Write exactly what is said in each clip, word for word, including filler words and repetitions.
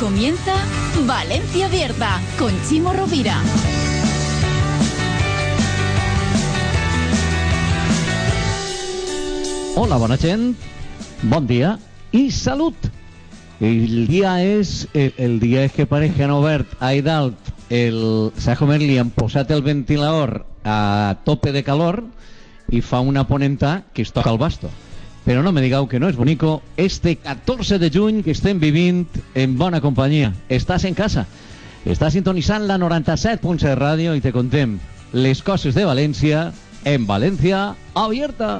comienza Valencia Abierta con Chimo Rovira. Hola, bona gent, bon dia i salut. El dia és el, el dia és que pareix que han obert a dalt el Sajomer, li han posat el ventilador a tope de calor i fa una ponenta que es toca el basto. Però no me digueu que no és bonico este catorze de juny que estem vivint en bona companyia. Estàs en casa, estàs sintonitzant la noranta-set punt set ràdio i te contem les coses de València en Valencia Abierta.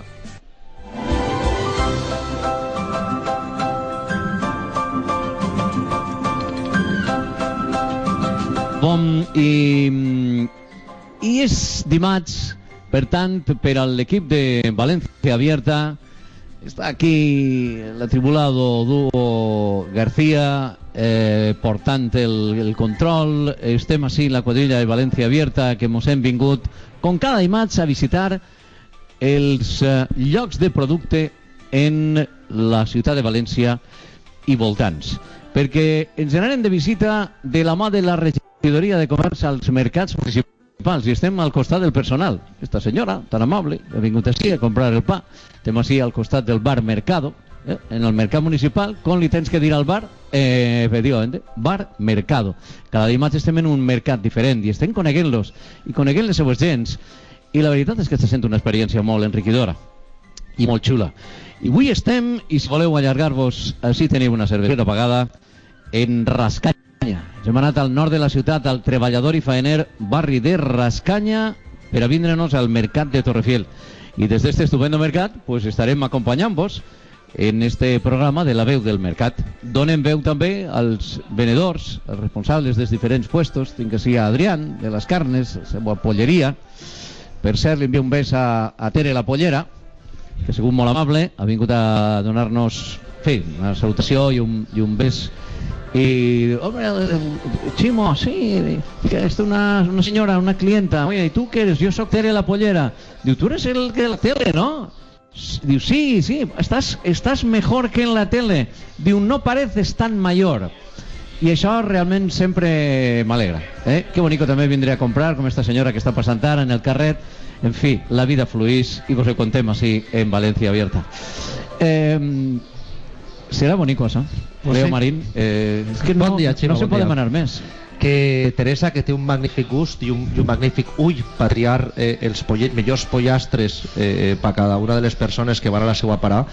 Bon, i, i és dimarts, per tant, per a l'equip de Valencia Abierta està aquí l'atribulado Duo García eh, portant el, el control. Estem així la quadrilla de Valencia Abierta que mos hem vingut com cada dimarts a visitar els eh, llocs de producte en la ciutat de València i voltants, perquè ens anarem de visita de la mà de la regidoria de comerç als mercats municipals i estem al costat del personal. Esta senyora tan amable ha vingut així a comprar el pa. Estem així al costat del bar Mercado, eh? En el mercat municipal. Com li tens que dir al bar? Eh, efectivament, bar Mercado. Cada dimarts estem en un mercat diferent i estem coneguent-los i coneguent les seues gens, i la veritat és que està sent una experiència molt enriquidora i molt xula. I avui estem, i si voleu allargar-vos, així teniu una cervesera pagada en Rascanya. Ens hem anat al nord de la ciutat, al treballador i faener barri de Rascanya, per a vindre'ns al mercat de Torrefiel. I des d'este estupendo mercat pues estarem acompanyant-vos en este programa de la veu del mercat. Donem veu també als venedors, als responsables dels diferents puestos. Tinc així a Adrián, de les carnes, la seva polleria. Per cert, li envio un bes a, a Tere la pollera, que ha sigut molt amable, ha vingut a donar-nos, fi, una salutació i un, i un bes. Y, hombre, Chimo, sí, que es una, una señora, una clienta. Oye, ¿y tú qué eres? Yo soy Tere la pollera. Digo, tú eres el de la tele, ¿no? Digo, sí, sí, estás, estás mejor que en la tele. Digo, no pareces tan mayor. I això realment sempre m'alegra, eh? Que bonico també vindré a comprar, com esta senyora que està passant ara en el carret. En fi, la vida fluís i vos ho contem així en Valencia Abierta. Eh... Serà bonico, això. Pues Leo sí. Marín, eh, és que no, bon dia, Ximo, no se bon pot dia. demanar més. Que Teresa, que té un magnífic gust i un, i un magnífic ull per triar eh, els polle, millors pollastres eh, per cada una de les persones que van a la seva parada,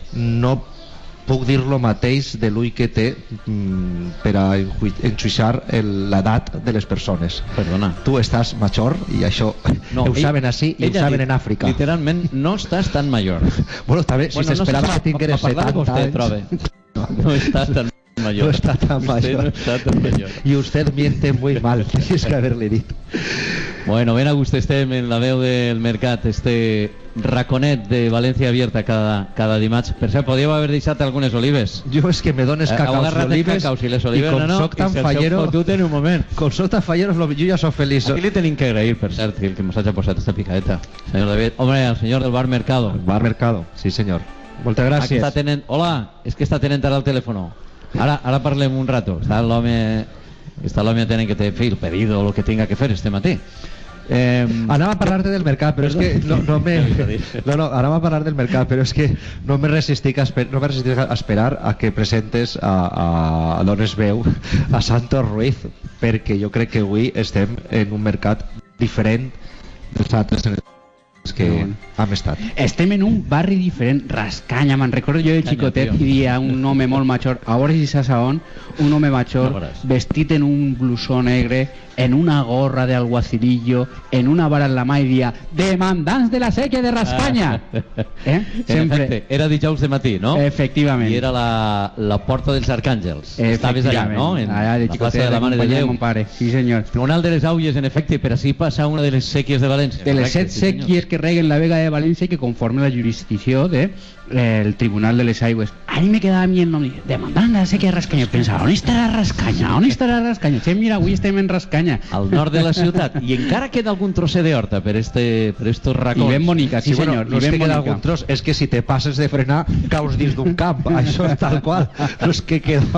no puc dir lo mateix de l'ull que té mm, per a enxuixar l'edat de les persones. Perdona. Tu estàs major i això No, ho ell, saben així i ho saben en Àfrica. Literalment no estàs tan major. Bueno, també, si Bueno, s'esperava no sé, que tingués a parlar de setanta vostè, anys... trobe. No estàs tan mayor. No está tan Usted mayor. no está tan mayor. Y usted miente muy mal, tienes que haberle dit. Bueno, ben a gust estem en la veu del mercat, este raconet de València Abierta cada, cada dimarts. Per cert, podíeu haver deixat algunes olives. Jo és que me dones Eh, heu cacaus i agarrat els olives, cacaus i les olives, i com no, no, soc tan i se'ls heu fallero, fotut en un moment. com soc tan fallero, jo ja soc feliç. Aquí li tenim que agrair, per cert, que el que ens hagi posat esta picadeta. Senyor David, hombre, al senyor del bar Mercado. Bar Mercado, sí senyor. Moltes Aquí gràcies. està tenent... Hola, és que està tenent ara el telèfon. Ara, ara parlem un rato. Està l'home... Està l'home tenent que té fi, el pedido o el que tinga que fer este matí. Eh, Anava a parlar-te del mercat, però és que no, no me... No, no, anava a parlar del mercat, però és que no me resistic a, esper... no me resistic a esperar a que presentes a, a dones veu a Santos Ruiz, perquè jo crec que avui estem en un mercat diferent dels altres en que hem estat. Estem en un barri diferent, Rascanya, me'n recordo jo de xicotet i dia un home molt major, a veure si saps on, un home major No veuràs. vestit en un blusó negre, en una gorra de alguacilillo, en una vara en la mà i dia, demandants de la sèquia de Rascanya. Eh? En Sempre. efecte, era dijous de matí, no? Efectivament. I era la, la porta dels Arcàngels. Estaves allà, Efectivament. no? En Allà de la plaça xicotet, de la Mare de acompanyant Déu. mon pare. Sí, senyor. Tribunal de les Aulles, en efecte, per així passar una de les sèquies de València. De les Correcte, set sí, senyor. sèquies que reguen la Vega de València que conformen la jurisdicció de eh, el Tribunal de les Aigües. Ahí me quedava a mi el nom, demandant la sèquia de Rascanya. Pensava, on estarà Rascanya? On estarà Rascanya? Sí, mira, avui estem en Rascanya. Al nord de la ciutat. I encara queda algun trosser d'horta per, este, per estos racons. I ben bonica, sí, Sí, bueno, senyor. no I és que ben queda bonica. algun tros, és que si te passes de frenar caus dins d'un camp, això és tal qual, no és que queda un tros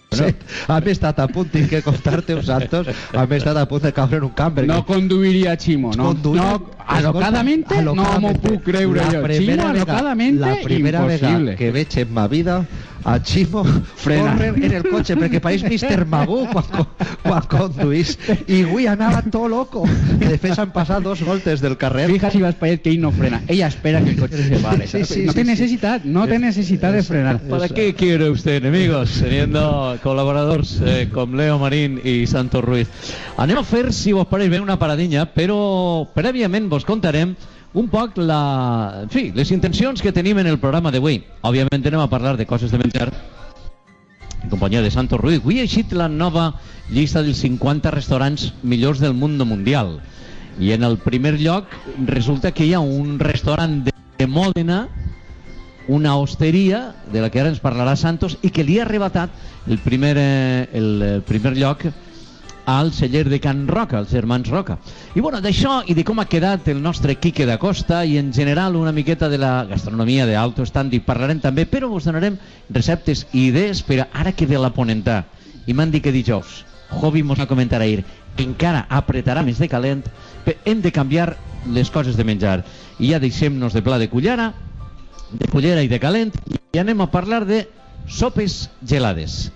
Sí, hem estat a punt, tinc que contar-te uns santos, hem estat a punt de caure en un camp. No conduiria Chimo, no? Conduir... no alocadamente, alocadamente, no m'ho puc creure jo. Chimo, alocadamente, la primera impossible. vegada que veig en ma vida a Chimo Frena. córrer en el cotxe, perquè pareix mister Magoo quan, quan conduís, i avui anava tot loco, que de fet s'han passat dos voltes del carrer. Fija si vas para que ell no frena, ella espera que el coche se pare. Sí, sí, no sí, té sí. necessitat, no té necessitat de frenar. ¿Para qué quiere usted enemigos teniendo colaboradors eh, com Leo Marín i Santos Ruiz? Anem a fer, si vos pareix bé, una paradinya, però prèviament vos contarem un poc la... en fi, les intencions que tenim en el programa d'avui. Òbviament anem a parlar de coses de menjar en companyia de Santos Ruiz. Avui ha eixit la nova llista dels cinquanta restaurants millors del món mundial. I en el primer lloc resulta que hi ha un restaurant de, de Mòdena, una hosteria de la que ara ens parlarà Santos, i que li ha arrebatat el primer, eh, el, el primer lloc al celler de Can Roca, els germans Roca. I bueno, d'això i de com ha quedat el nostre Quique da Costa i en general una miqueta de la gastronomia d'alto estàndard parlarem també, però us donarem receptes i idees per a ara que ve la ponentà. I m'han dit que dijous, Jovi mos va comentar ahir, encara apretarà més de calent, hem de canviar les coses de menjar. I ja deixem-nos de pla de cullera, de cullera i de calent, i anem a parlar de sopes gelades,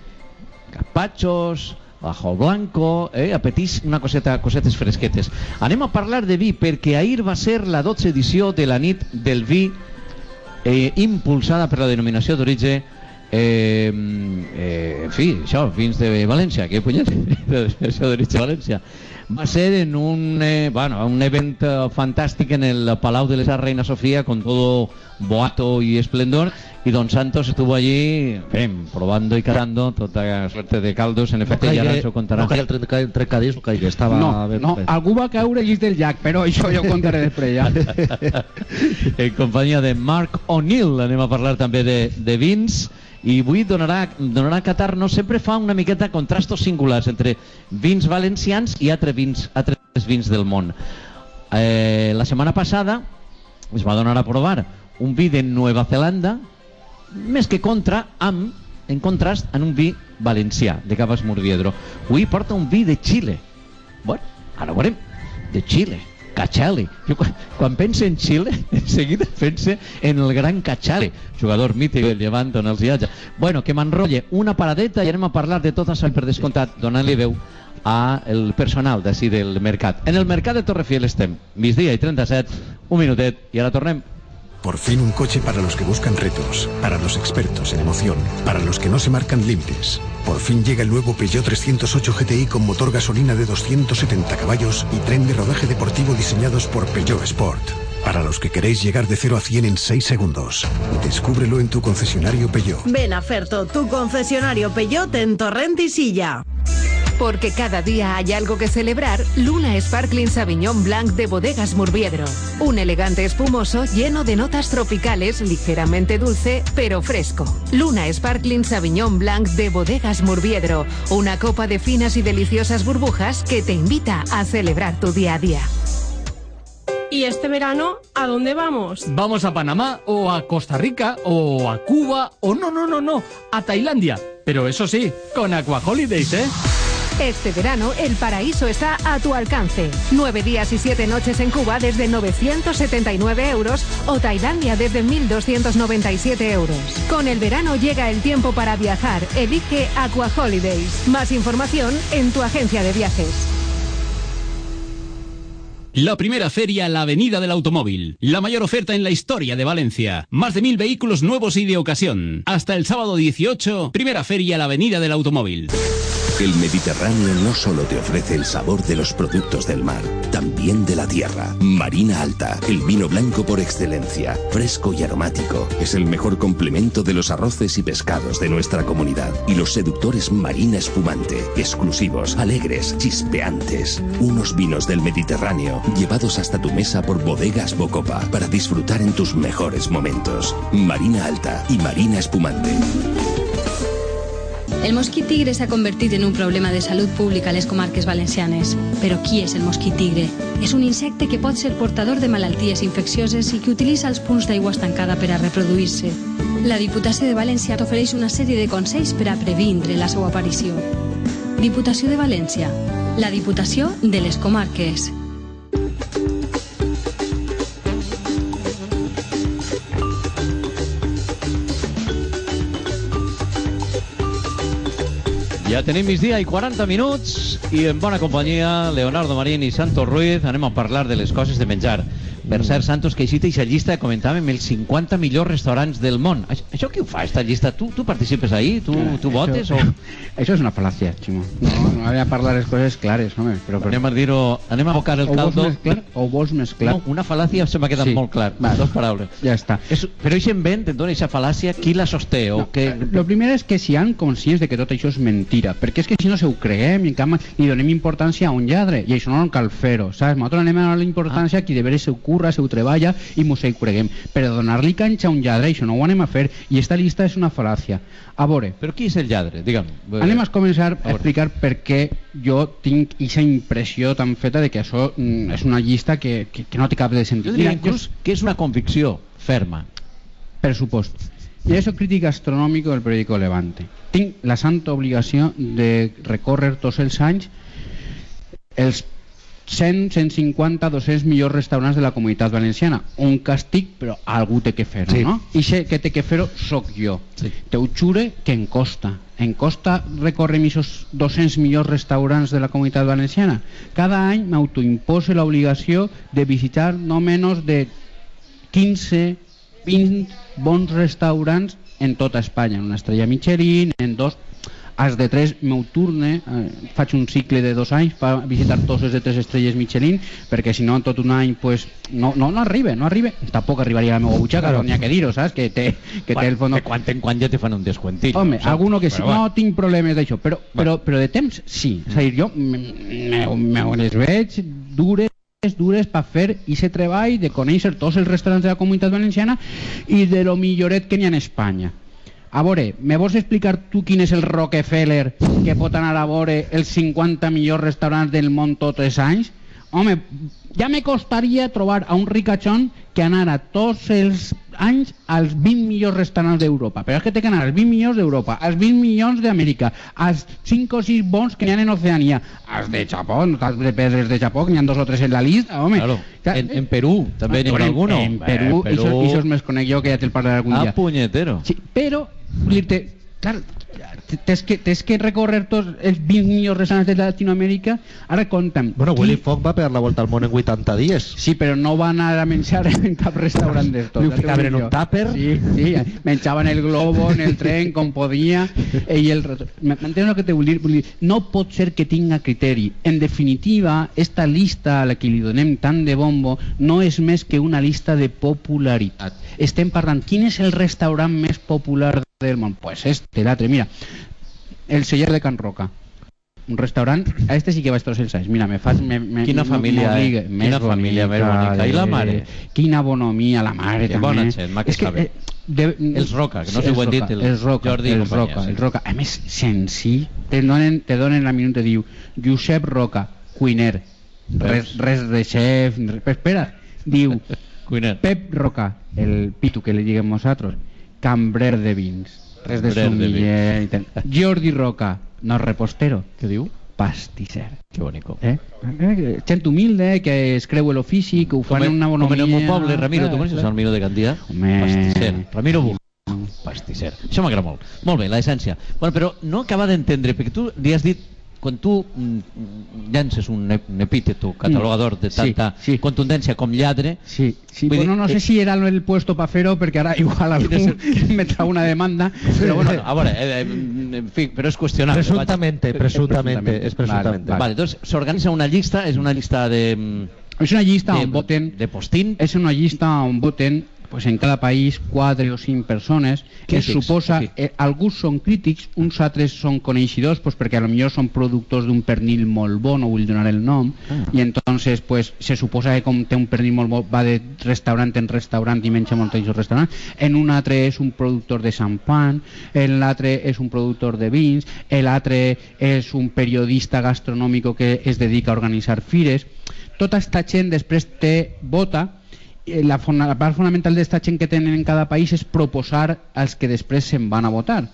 gazpachos, bajo blanco, eh, apetís, una coseta, cosetes fresquetes. Anem a parlar de vi, perquè ahir va ser la dotzena edició de la nit del vi, eh, impulsada per la denominació d'origen, eh, eh, en fi, això, vins de València, que punyet, denominació d'origen València. Va ser en un, eh, bueno, un event eh, fantàstic en el Palau de la Reina Sofía, con todo boato y esplendor, y don Santos estuvo allí, en fin, probando y catando toda suerte de caldos. En efecte, no ja ens ho contarà. No caia el trencadís, no caia, estava... No, ben, no, ben. algú va caure llis del llac, però això jo ho contaré després ja. En companyia de Mark O'Neill anem a parlar també de, de vins, i avui donarà, donarà a catar, no sempre fa una miqueta contrastos singulars entre vins valencians i altres vins, altres vins del món. Eh, la setmana passada es va donar a provar un vi de Nova Zelanda, més que contra, amb, en contrast, en un vi valencià, de Cavas Murviedro. Avui porta un vi de Xile. Bueno, ara ho veurem. De Xile. Cachali. Jo, quan, quan pense en Xile, en seguida pense en el gran Cachali, jugador mític del Llevant on els viatja. Bueno, que m'enrotlle una paradeta i anem a parlar de tot això per descomptat, donant-li veu al personal d'ací del mercat. En el mercat de Torrefiel estem, migdia i trenta-set, un minutet, i ara tornem. Por fin un coche para los que buscan retos, para los expertos en emoción, para los que no se marcan límites. Por fin llega el nuevo Peugeot trescientos ocho G T I con motor gasolina de doscientos setenta caballos y tren de rodaje deportivo diseñados por Peugeot Sport. Para los que queréis llegar de cero a cien en seis segundos. Descúbrelo en tu concesionario Peugeot. Ven a Ferto, tu concesionario Peugeot en Torrent y Silla. Porque cada día hay algo que celebrar, Luna Sparkling Sauvignon Blanc de Bodegas Murviedro. Un elegante espumoso lleno de notas tropicales, ligeramente dulce, pero fresco. Luna Sparkling Sauvignon Blanc de Bodegas Murviedro. Una copa de finas y deliciosas burbujas que te invita a celebrar tu día a día. ¿Y este verano a dónde vamos? Vamos a Panamá o a Costa Rica o a Cuba o no, no, no, no, a Tailandia. Pero eso sí, con Aqua Holidays, ¿eh? Este verano el paraíso está a tu alcance. Nueve días y siete noches en Cuba desde novecientos setenta y nueve euros o Tailandia desde mil doscientos noventa y siete euros. Con el verano llega el tiempo para viajar. Elige Aqua Holidays. Más información en tu agencia de viajes. La primera feria La Avenida del Automóvil. La mayor oferta en la historia de Valencia. Más de mil vehículos nuevos y de ocasión. Hasta el sábado dieciocho, primera feria La Avenida del Automóvil. El Mediterráneo no solo te ofrece el sabor de los productos del mar, también de la tierra. Marina Alta, el vino blanco por excelencia, fresco y aromático. Es el mejor complemento de los arroces y pescados de nuestra comunidad. Y los seductores Marina Espumante, exclusivos, alegres, chispeantes. Unos vinos del Mediterráneo, llevados hasta tu mesa por Bodegas Bocopa, para disfrutar en tus mejores momentos. Marina Alta y Marina Espumante. El mosquit tigre s'ha convertit en un problema de salut pública a les comarques valencianes. Però qui és el mosquit tigre? És un insecte que pot ser portador de malalties infeccioses i que utilitza els punts d'aigua estancada per a reproduir-se. La Diputació de València t'ofereix una sèrie de consells per a previndre la seva aparició. Diputació de València, la Diputació de les Comarques. Ja tenim migdia i quaranta minuts i en bona companyia Leonardo Marín i Santos Ruiz anem a parlar de les coses de menjar. Per cert, Santos, que així aquesta llista comentàvem els cinquanta millors restaurants del món. Això, això qui ho fa, esta llista? Tu, tu participes ahí? Tu, Ah, tu votes? això, O... Això és una fal·làcia, Ximo. No, no havia de parlar les coses clares, home. Però, però... Anem a dir-ho, anem a abocar el o caldo. vols més clar o vols més clar? No, una fal·làcia se m'ha quedat Sí. molt clar. Vale. Dos paraules. Ja està. És, però això invent, et dona aquesta fal·làcia, qui la sosté? O que... Lo primer és que siguem conscients de que tot això és mentira, perquè és que si no se ho creguem i en canvi li donem importància a un lladre, i això no cal fer-ho, saps? Nosaltres anem a donar la importància a qui de veres se ho curra, se ho treballa i mos ho creguem, però donar-li canxa a un lladre, això no ho anem a fer, i esta llista és una fal·làcia. A veure, Però qui és el lladre? Digue'm. anem a començar a veure. explicar per què jo tinc aquesta impressió tan feta de que això mm, és una llista que, que, que no té cap de sentit. Jo diria Mira, inclús que és una convicció ferma. Per supost. Jo soc crític astronòmic del periòdico Levante. Tinc la santa obligació de recórrer tots els anys els cent, cent cinquanta, dos-cents millors restaurants de la Comunitat Valenciana. Un càstig, però algú té que fer-ho, Sí. no? I sé que té que fer-ho soc jo. Sí. Te ho jure que em costa. Em costa recórrer aquests dos-cents millors restaurants de la Comunitat Valenciana. Cada any m'autoimpose l'obligació de visitar no menys de quinze, vint bons restaurants en tota Espanya, en una estrella Michelin, en dos, els de tres m'ho turne, eh, faig un cicle de dos anys per visitar tots els de tres estrelles Michelin, perquè si no en tot un any pues, no, no, no arriba, no arriba, tampoc arribaria a la meva butxaca, Claro. no n'hi ha que dir-ho, saps? Que té, que té el fons... De quan en quan ja te fan un descuentillo. Home, saps? alguno que sí, Però no va. tinc problemes d'això, però, però, però de temps sí, és a dir, jo me, me, me les veig dures dures per fer aquest treball de conèixer tots els restaurants de la Comunitat Valenciana i de lo milloret que n'hi ha en Espanya. A veure, me vols explicar tu quin és el Rockefeller que pot anar a veure els cinquanta millors restaurants del món tots els anys? Home, ja me costaria trobar a un ricachón que anara tots els anys als vint millors restaurants d'Europa, però és que té que anar als vint milions d'Europa, als vint milions d'Amèrica, als cinc o sis bons que n'hi ha en Oceania, als de Japó, no cal de pedres de Japó, que n'hi ha dos o tres en la llista, home. Claro. En, en Perú també n'hi ha alguno. En Perú, Eh, això, això més conec jo, que ja te'l parlaré algun Ah, dia. punyetero. Sí, però, dir-te, clar, tens que, tens que recórrer tots els vint millors restaurants de Latinoamèrica. Ara compta'm. Bueno, qui- Willy Fogg va pegar la volta al món en vuitanta dies. Sí, però no va anar a menjar en cap restaurant d'estos. Li ho ja t'ho ficaven dic en un jo. tàper. Sí, sí, menjaven el globo en el tren com podia. Ell el... M'entens el que te vull dir? Vull dir? No pot ser que tinga criteri. En definitiva, esta lista a la que li donem tant de bombo no és més que una lista de popularitat. Estem parlant, quin és el restaurant més popular del món? Pues este, l'altre, mira, el Celler de Can Roca, un restaurant, a este sí que vaig tots els anys. Mira, me fas... Me, me, Quina família, eh? m'obliga- Quina família més bonica. I la mare? Quina bonomia, la mare Que també. bona gent, ma que És que, sabe. eh, de, Els Roca, que no sé si els ho han dit Roca, el els Roca, Jordi i els companyia, Roca, sí. els Roca. A més, senzill, te donen, te donen la minut, te diu Josep Roca, cuiner, res, res de xef, res, però espera, diu Cuiner. Pep Roca, el pitu que li diguem nosaltres, cambrer de vins, res de Cambrer de sumiller i tal. Jordi Roca, no repostero, Què diu? pastisser. Que bonico. Eh? Eh, gent humilde, que es creu l'ofici, que ho fan en una Com bonomia. en el meu poble, Ramiro, tu Clar, coneixes clar. el Ramiro de Gandia? Home. Pastisser. Ramiro Buch. Pastisser. Això m'agrada molt. Molt bé, l'essència. Bueno, però no acaba d'entendre, perquè tu li has dit, quan tu mm, llances un, ep- un epítet o catalogador de Sí, tanta sí. contundència com lladre, Sí, sí, Vull bueno, dir, no sé eh, si era el puesto para fer-ho, perquè ara igual algú me trau una demanda, però bueno, bueno, a veure, eh, eh, en fi, però és qüestionable. Presuntamente, presuntamente, és presuntamente. Vale, vale, entonces s'organitza una llista, és una llista de... mm, és una llista de, on voten, de postín. és una llista on voten pues en cada país quatre o cinc persones que es Crítics, suposa, sí. eh, alguns són crítics, uns altres són coneixedors pues perquè a lo millor són productors d'un pernil molt bo, no vull donar el nom, Ah. i entonces pues se suposa que com té un pernil molt bo va de restaurant en restaurant i menja molt en restaurant. En un altre és un productor de champán, en l'altre és un productor de vins, l'altre és un periodista gastronòmic que es dedica a organitzar fires. Tota esta gent després te vota eh, la, fona, la part fonamental d'esta gent que tenen en cada país és proposar als que després se'n van a votar.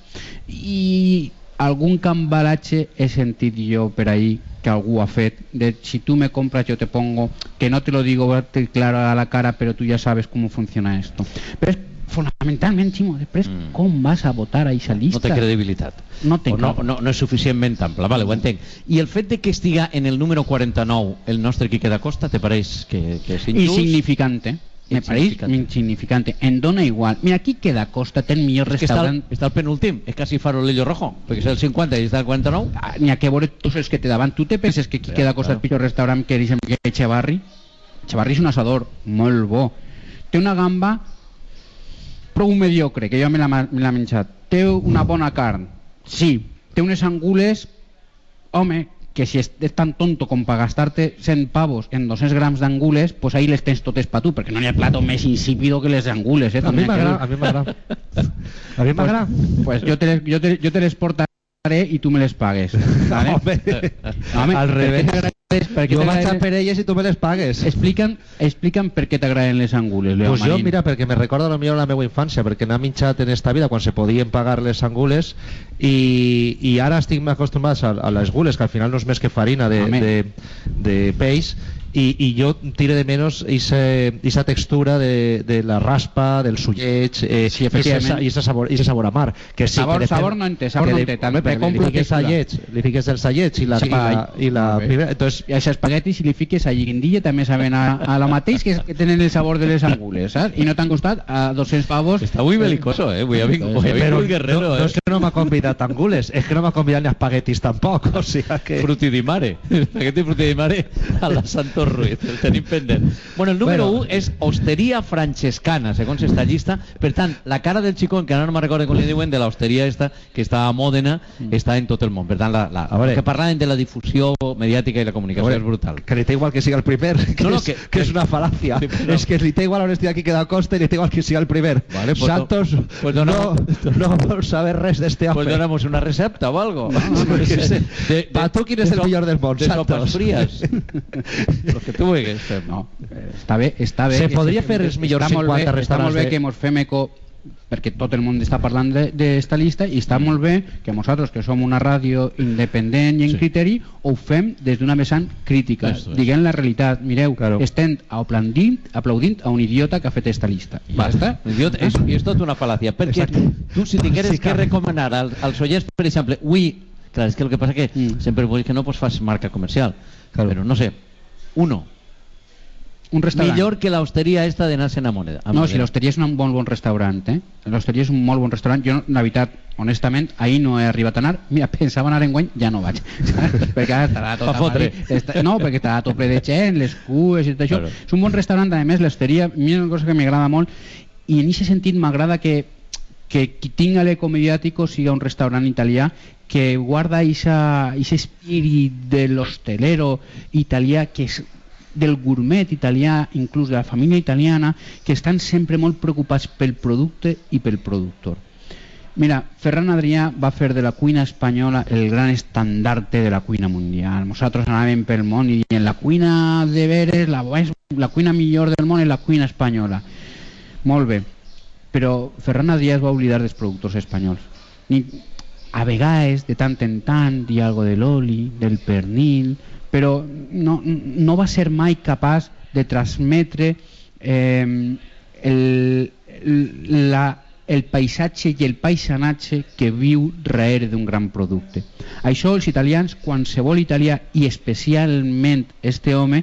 I algun cambalatge he sentit jo per ahí que algú ha fet de si tú me compras yo te pongo, que no te lo digo claro a la cara pero tú ya sabes cómo funciona esto. Però és fonamentalment, Ximo, després mm. com vas a votar a aquesta llista? No té credibilitat. No, té no, no, no és suficientment ample, vale, ho entenc. I el fet de que estiga en el número quaranta-nou el nostre Quique da Costa, te pareix que, que és injust? Insignificante. Me pareix insignificante. Em dona igual. Mira, Quique da Costa té el millor restaurant... Està, està el penúltim, és quasi farolillo rojo, perquè és el cinquanta i està el quaranta-nou. Ah, n'hi ha que veure tots els que té davant. Tu te penses que Quique da Costa és el pitjor restaurant que diguem que Echevarri? Echevarri és un asador molt bo. Té una gamba prou mediocre, que jo me l'he menjat. Té una bona carn, sí. Té unes angules, home, que si és tan tonto com per gastar-te cent pavos en dos-cents grams d'angules, pues ahí les tens totes per tu, perquè no hi ha plato més insípido que les angules. Eh? A mi m'agrada, a mi m'agrada. A mi m'agrada. Pues jo te les, jo te, jo te les portaré i tu me les pagues. ¿Vale? Home, home, al revés. Per jo vaig a per elles i tu me les pagues. Explica'n explican per què t'agraden les angules, Leo pues Marín. Jo, mira, perquè me recorda millor la meva infància, perquè n'ha minxat en esta vida quan se podien pagar les angules i, i ara estic més acostumbats a, a les gules, que al final no és més que farina de, de, de peix, i, i jo tiro de menys esa textura de, de la raspa, del sulleig, eh, sí, efectivament. i ese sabor, sabor a mar. Que sí, sabor, que sabor no en té, sabor no en té. Home, li fiques a lleig, li fiques el salleig i la... Sí, i la, i la entonces, i als espaguetis, si li fiques a lliguindilla, també saben a, a la mateix que, que tenen el sabor de les angules, saps? I no t'han costat a dos-cents pavos. Està muy belicoso, eh? Avui ha vingut muy guerrero, no, eh? No és que no m'ha convidat a angules, és que no m'ha convidat ni a espaguetis tampoc, o sigui que... Frutti di mare, espagueti frutti di mare a la Santos Ruiz, el tenim pendent. Bueno, el número bueno. un és Hosteria Francescana, segons esta llista. Per tant, la cara del xicón, que ara no me'n recordo com li diuen, de l'hosteria esta, que està a Mòdena, mm. està en tot el món. Per tant, la, la, veure, que parlaven de la difusió mediàtica i la comunicació veure, és brutal. Que li té igual que siga el primer, que, no, no, que, és, que és una fal·làcia. Sí, no. És que li té igual honestidad aquí que da Costa i li té igual que siga el primer. Vale, pues Santos to, pues donamos, no, no vol saber res d'este home. Pues donamos una recepta o algo. No, no, no, de, de, pa tu quin és el millor del món, de sopes frías. Lo que tu vulguis fer. No, està bé, està bé. Se podria fer els millors cinquanta restaurants. Està molt bé que mos fem eco, perquè tot el món està parlant d'esta llista, i està molt bé que nosaltres, que som una ràdio independent i en sí. criteri, ho fem des d'una vessant crítica. Diguem la realitat. Mireu, claro. estem aplaudint, aplaudint a un idiota que ha fet esta llista. I ja està. Idiota, és, és tot una fal·làcia. Perquè Exacte. tu, si tingueres sí, que recomanar als, als oients, per exemple, avui, clar, és que el que passa que mm. sempre vull que no pues, fas marca comercial, claro. però no sé, uno, un restaurant. Millor que l'hosteria esta de anar-se'n a Moneda. No, si l'hosteria és un bon, bon restaurant, eh? L'hosteria és un molt bon restaurant. Jo, la veritat, honestament, ahir no he arribat a anar. Mira, pensava anar enguany, ja no vaig. perquè ara estarà tot a fotre. No, perquè estarà tot ple de gent, les cues i tot això. Claro. És un bon restaurant, a més, l'hosteria, a mi és una cosa que m'agrada molt, i en aquest sentit m'agrada que, que qui tinga l'eco mediàtico siga un restaurant italià que guarda aquest espírit de l'hostelero italià, que és del gourmet italià, inclús de la família italiana, que estan sempre molt preocupats pel producte i pel productor. Mira, Ferran Adrià va fer de la cuina espanyola el gran estandarte de la cuina mundial. Nosaltres anàvem pel món i en la cuina de veres, la, la cuina millor del món és la cuina espanyola. Molt bé, però Ferran Adrià es va oblidar dels productors espanyols. Ni, a vegades, de tant en tant, hi ha algo de l'oli, del pernil, però no, no va ser mai capaç de transmetre eh, el, la, el paisatge i el paisatge que viu darrere d'un gran producte. Això els italians, qualsevol italià, i especialment este home,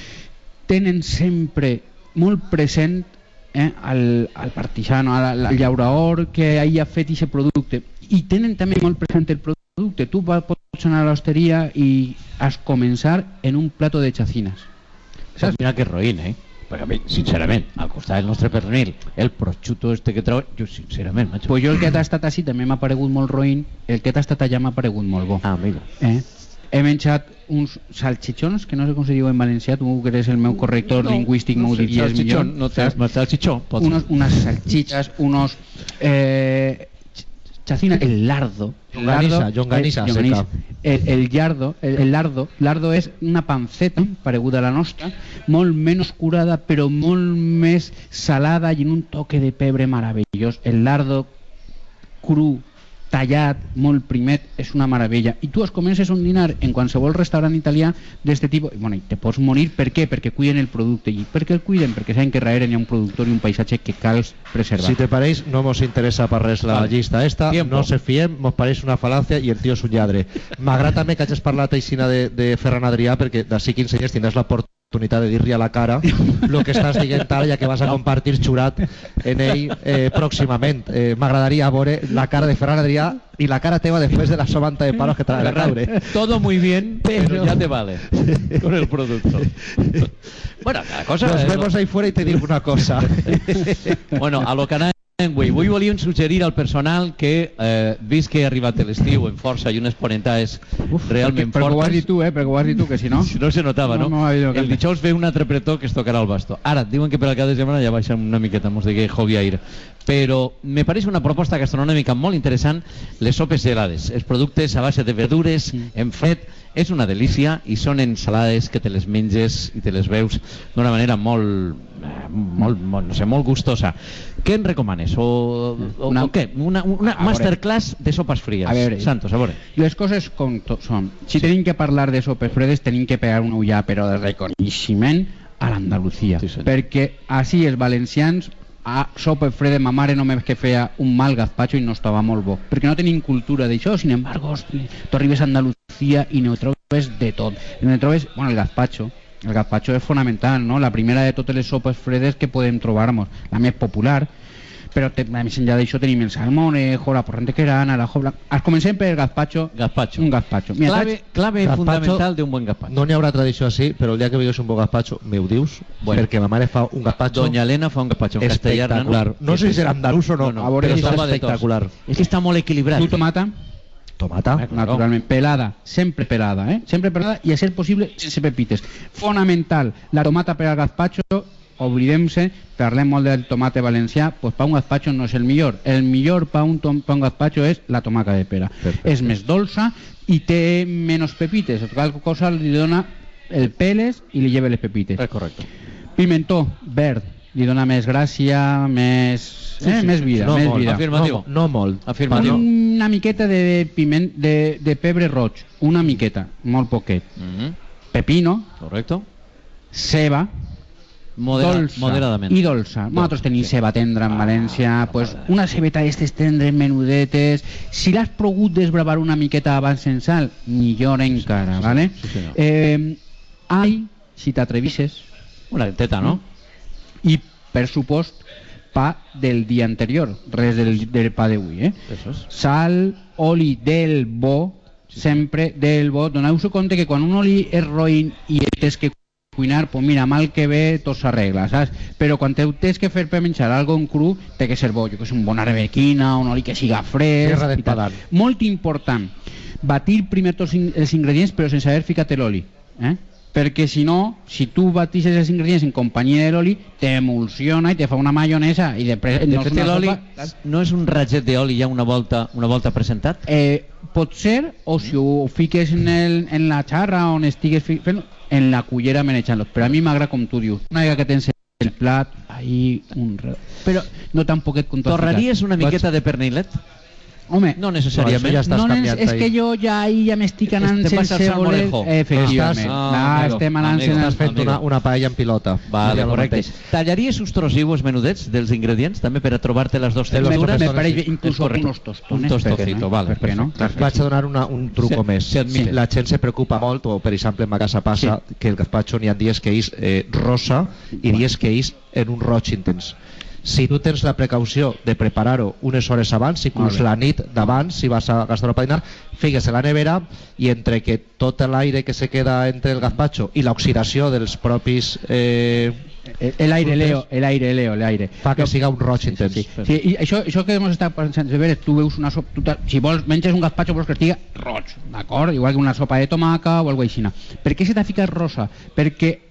tenen sempre molt present eh, al, al partisano, al, al llauraor que hagi fet aquest producte, i tenen també molt present el producte. Tu pots anar a l'hosteria i has començar en un plato de chacinas. Saps? Mira que roïn, eh? Perquè a mi, sincerament, al costat del nostre pernil, el prosciutto este que trobo, jo sincerament, macho. Pues jo el que t'ha estat així també m'ha paregut molt roïn, el que t'ha estat allà m'ha paregut molt bo. Ah, mira. Eh? He menjat uns salchichons, que no sé com se diu en valencià, tu que eres el meu corrector no, lingüístic no m'ho sé, diries millor. No té salchichó, unos, unas salchichas, unos... Eh, chacina, el lardo. Llonganissa, llonganissa eh, seca. El, el llardo, el, el lardo, lardo és una panceta pareguda a la nostra, molt menys curada però molt més salada i en un toque de pebre meravellós. El lardo cru, tallat, molt primet, és una meravella. I tu es comences un dinar en qualsevol restaurant italià d'este tipus, bueno, i te pots morir. Per què? Perquè cuiden el producte. I per què el cuiden? Perquè saben que darrere hi ha un productor i un paisatge que cal preservar. Si te pareix, no nos interesa per res la Vale. llista esta, Tiempo. no se fiem, mos pareix una fal·làcia i el tio és un lladre. M'agrada també que hagis parlat aixina de, de Ferran Adrià, perquè d'ací quinze anys tindràs l'oportunitat de dir-li a la cara el que estàs dient ara, ja que vas a compartir xurat en ell eh, pròximament. Eh, M'agradaria veure la cara de Ferran Adrià y la cara teva después de la sobanta de palos que trae la cabre. Todo muy bien, pero ya te vale con el producto. Bueno, la cosa Nos es vemos lo... ahí fuera y te digo una cosa. Bueno, a lo que anàvem, güey, avui volíem suggerir al personal que, eh, vist que ha arribat l'estiu en força i unes ponentades realment Perquè ho has fortes... dit tu, eh? Perquè ho has dit tu, que si no... Si no se notava, no? no, no el dijous ve un altre pretó que es tocarà el basto. Ara, diuen que per al cap de setmana ja baixen una miqueta, mos digui Joviair. Però me pareix una proposta gastronòmica molt interessant, les sopes gelades. Els productes a base de verdures, en fred, és una delícia i són ensalades que te les menges i te les veus d'una manera molt, molt, molt, no sé, molt gustosa. Què en recomanes? O, o, Una- o què? Una, una A veure. masterclass de sopes fries. A veure. Santos, a veure. Les coses com to- són. Si tenim que parlar de sopes fredes, tenim que pegar una ullà, però de reconeixement a l'Andalusia. Sí, senyor. Perquè així els valencians, a sopes fredes, ma mare només que feia un mal gazpacho i no estava molt bo. Perquè no tenim cultura d'això, sin embargo, hosti, tu arribes a Andalusia i ne trobes de tot. I ne trobes, bueno, el gazpacho. El gazpacho és fonamental, no? La primera de totes les sopes fredes que podem trobar-nos, la més popular. Però te, més enllà d'això tenim el salmorejo, la porrente querana, l'ajo blanc... Es comencem per el gazpacho. Gazpacho. Un gazpacho. Mira, Clave, saps- clave Gazpacho- fundamental d'un bon gazpacho. No n'hi haurà tradició així, però el dia que veus un bon gazpacho me ho dius, Bueno. perquè ma mare fa un gazpacho Doña Elena fa un gazpacho en castellà. espectacular. No sé si serà andalús o no, No, no, a veure, però però està toma de tos. espectacular. És que està molt equilibrat. Tu tomata, Tomata. naturalment, pelada, sempre pelada, eh? Sempre pelada i a ser possible sense pepites. Fonamental, la tomata per al gazpacho, oblidem-se, parlem molt del tomate valencià, pues pa un gazpacho no és el millor. El millor pa un, tom, pa un gazpacho és la tomaca de pera. Perfecte. És més dolça i té menys pepites. Qualque cosa li dona el peles i li lleva les pepites. És correcte. Pimentó verd li dona més gràcia, més, Sí, eh, sí, més sí. vida, No més molt, vida. Afirmativo. No, no molt. Afirmativo. Una miqueta de piment de, de pebre roig, una miqueta, molt poquet. Mhm. Pepino, Correcto. ceba, Modera, dolça moderadament. i dolça. Nosaltres tenim ceba tendra en València, pues una cebeta d'estes tendres menudetes. Si l'has pogut desbravar una miqueta abans en sal, millor encara, ¿vale? sí, senyor. Eh, all, si t'atrevisses, Una teta, no? i per supost pa del dia anterior, res del, del pa d'avui, eh? Eso és. Sal, oli del bo, sempre del bo. Doneu-vos compte que quan un oli és roïn i tens que cuinar, pues mira, mal que ve tot s'arregla, saps? Però quan te tens que fer per menjar algo en cru, té que ser bo, jo que és un bon arbequina, un oli que siga fresc. Tierra i tal. d'espadant. Molt important, batir primer tots els ingredients però sense haver ficat l'oli, eh? Perquè si no, si tu batixes els ingredients en companyia de l'oli, t'emulsiona i te fa una maionesa i després De no és fet, una l'oli sopa. no és un ratget d'oli ja una volta, una volta presentat? Eh, pot ser, o si ho fiques en, el, en la xarra on estigues fi- fent, en la cullera menjant-los. Però a mi m'agrada com tu dius, una vegada que tens el plat, ahí un... re- Però no tan poquet com tu has Torraries ficat. una miqueta de pernilet? Home, No necessàriament. No, això ja estàs no, nens, canviant és ahí. que jo ja ahí ja m'estic anant Te passa el sense voler... salmorejo. Efectivament. Estàs- Ah, Ah, amigo, estem anant amigo, sense... Estàs fent Amigo. una, una paella en pilota. Vale, Diria lo correcte. mateix. Tallaries uns trossigos menudets dels ingredients també per a trobar-te les dues De los textures? tostones, Me pareix sí. bé, inclús És correcte. unos tostones. Un tostocito, per què vale, Per què no? perfecte. Vaig a donar una, un truco Se- més. se admite. La gent se preocupa molt, o per exemple en ma casa passa que el gazpacho n'hi ha dies que és eh, rosa i dies que és en un roig intens. Si tu tens la precaució de preparar-ho unes hores abans, inclús Molt bé. la nit d'abans, si vas a gastar-ho per dinar, figues a la nevera i entre que tot l'aire que se queda entre el gazpacho i l'oxidació dels propis eh, El, el aire, Leo, el aire, Leo, el aire. fa que siga un roig intens. Sí, sí, i això, això que hemos estat pensant, de veure, tu veus una sopa, tu te- si vols, menges un gazpacho vols que estigui roig, d'acord? Igual que una sopa de tomaca o alguna així. Per què se t'ha ficat rosa? Perquè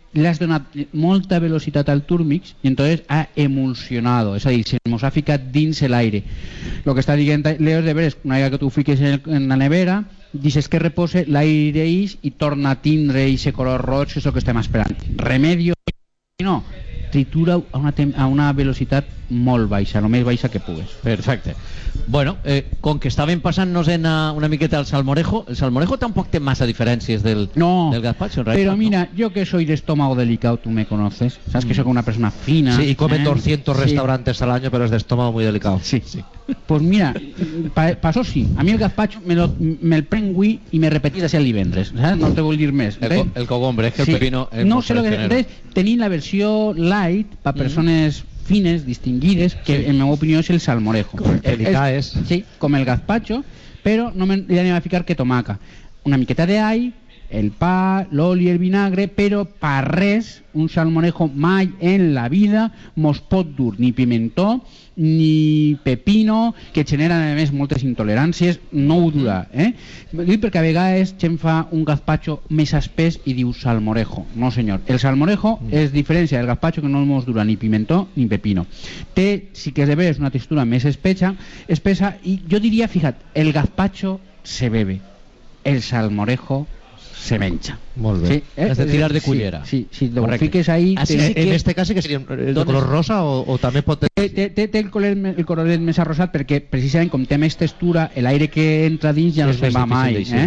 le has donat molta velocitat al túrmix i entonces ha emulsionado, és a dir, se mos ha ficat dins l'aire. Lo que està dient Leo és de veres, una vegada que tu fiques en, el, en la nevera, dices que repose, l'aire ix i torna a tindre aquest color roig, que és el que estem esperant. Remedio, no, tritura a una, a una velocitat molt baixa, el més baixa que pugues. Perfecte. Bueno, eh, com que estàvem passant-nos en a, una miqueta al salmorejo, el salmorejo tampoc té massa diferències del, no, del gazpacho, en pero realidad, mira, ¿no? yo que soy de estómago delicado, tú me conoces, sabes que soy una persona fina. Sí, y come ¿eh? doscientos Sí. restaurantes al año, pero es de estómago muy delicado. Sí, sí. Pues mira, pa, pasó sí. A mí el gazpacho me lo me el prengui y me repetí de ser el divendres, ¿sabes? No te voy a dir més. El, co el cogombre, es que el sí. pepino es no sé lo que entonces, tenim la versió light para persones mm. fines, distinguides, que sí. en mi opinió és el salmorejo. Delicaes. Sí, com el gazpacho, però no me li anem a ficar que tomaca. Una miqueta de all, el pa, l'oli, el vinagre, però per res un salmorejo mai en la vida mos pot dur ni pimentó ni pepino, que generen a més moltes intoleràncies, no ho durà, eh? Dic perquè a vegades gent fa un gazpacho més espès i diu salmorejo. No senyor, el salmorejo mm. és diferència del gazpacho, que no mos dura ni pimentó ni pepino. Té, sí que és de veres, una textura més espessa, espessa i jo diria, fija't, el gazpacho se bebe, el salmorejo se menja. Molt bé. Sí, eh? Has de tirar de cullera. Sí, sí, si lo fiques ahí... Ah, sí, sí, en este cas que seria el de color rosa o, o també pot... Té, té, té el, color, el coloret més arrosat perquè precisament com té més textura, l'aire que entra dins ja no se'n va mai. Eh?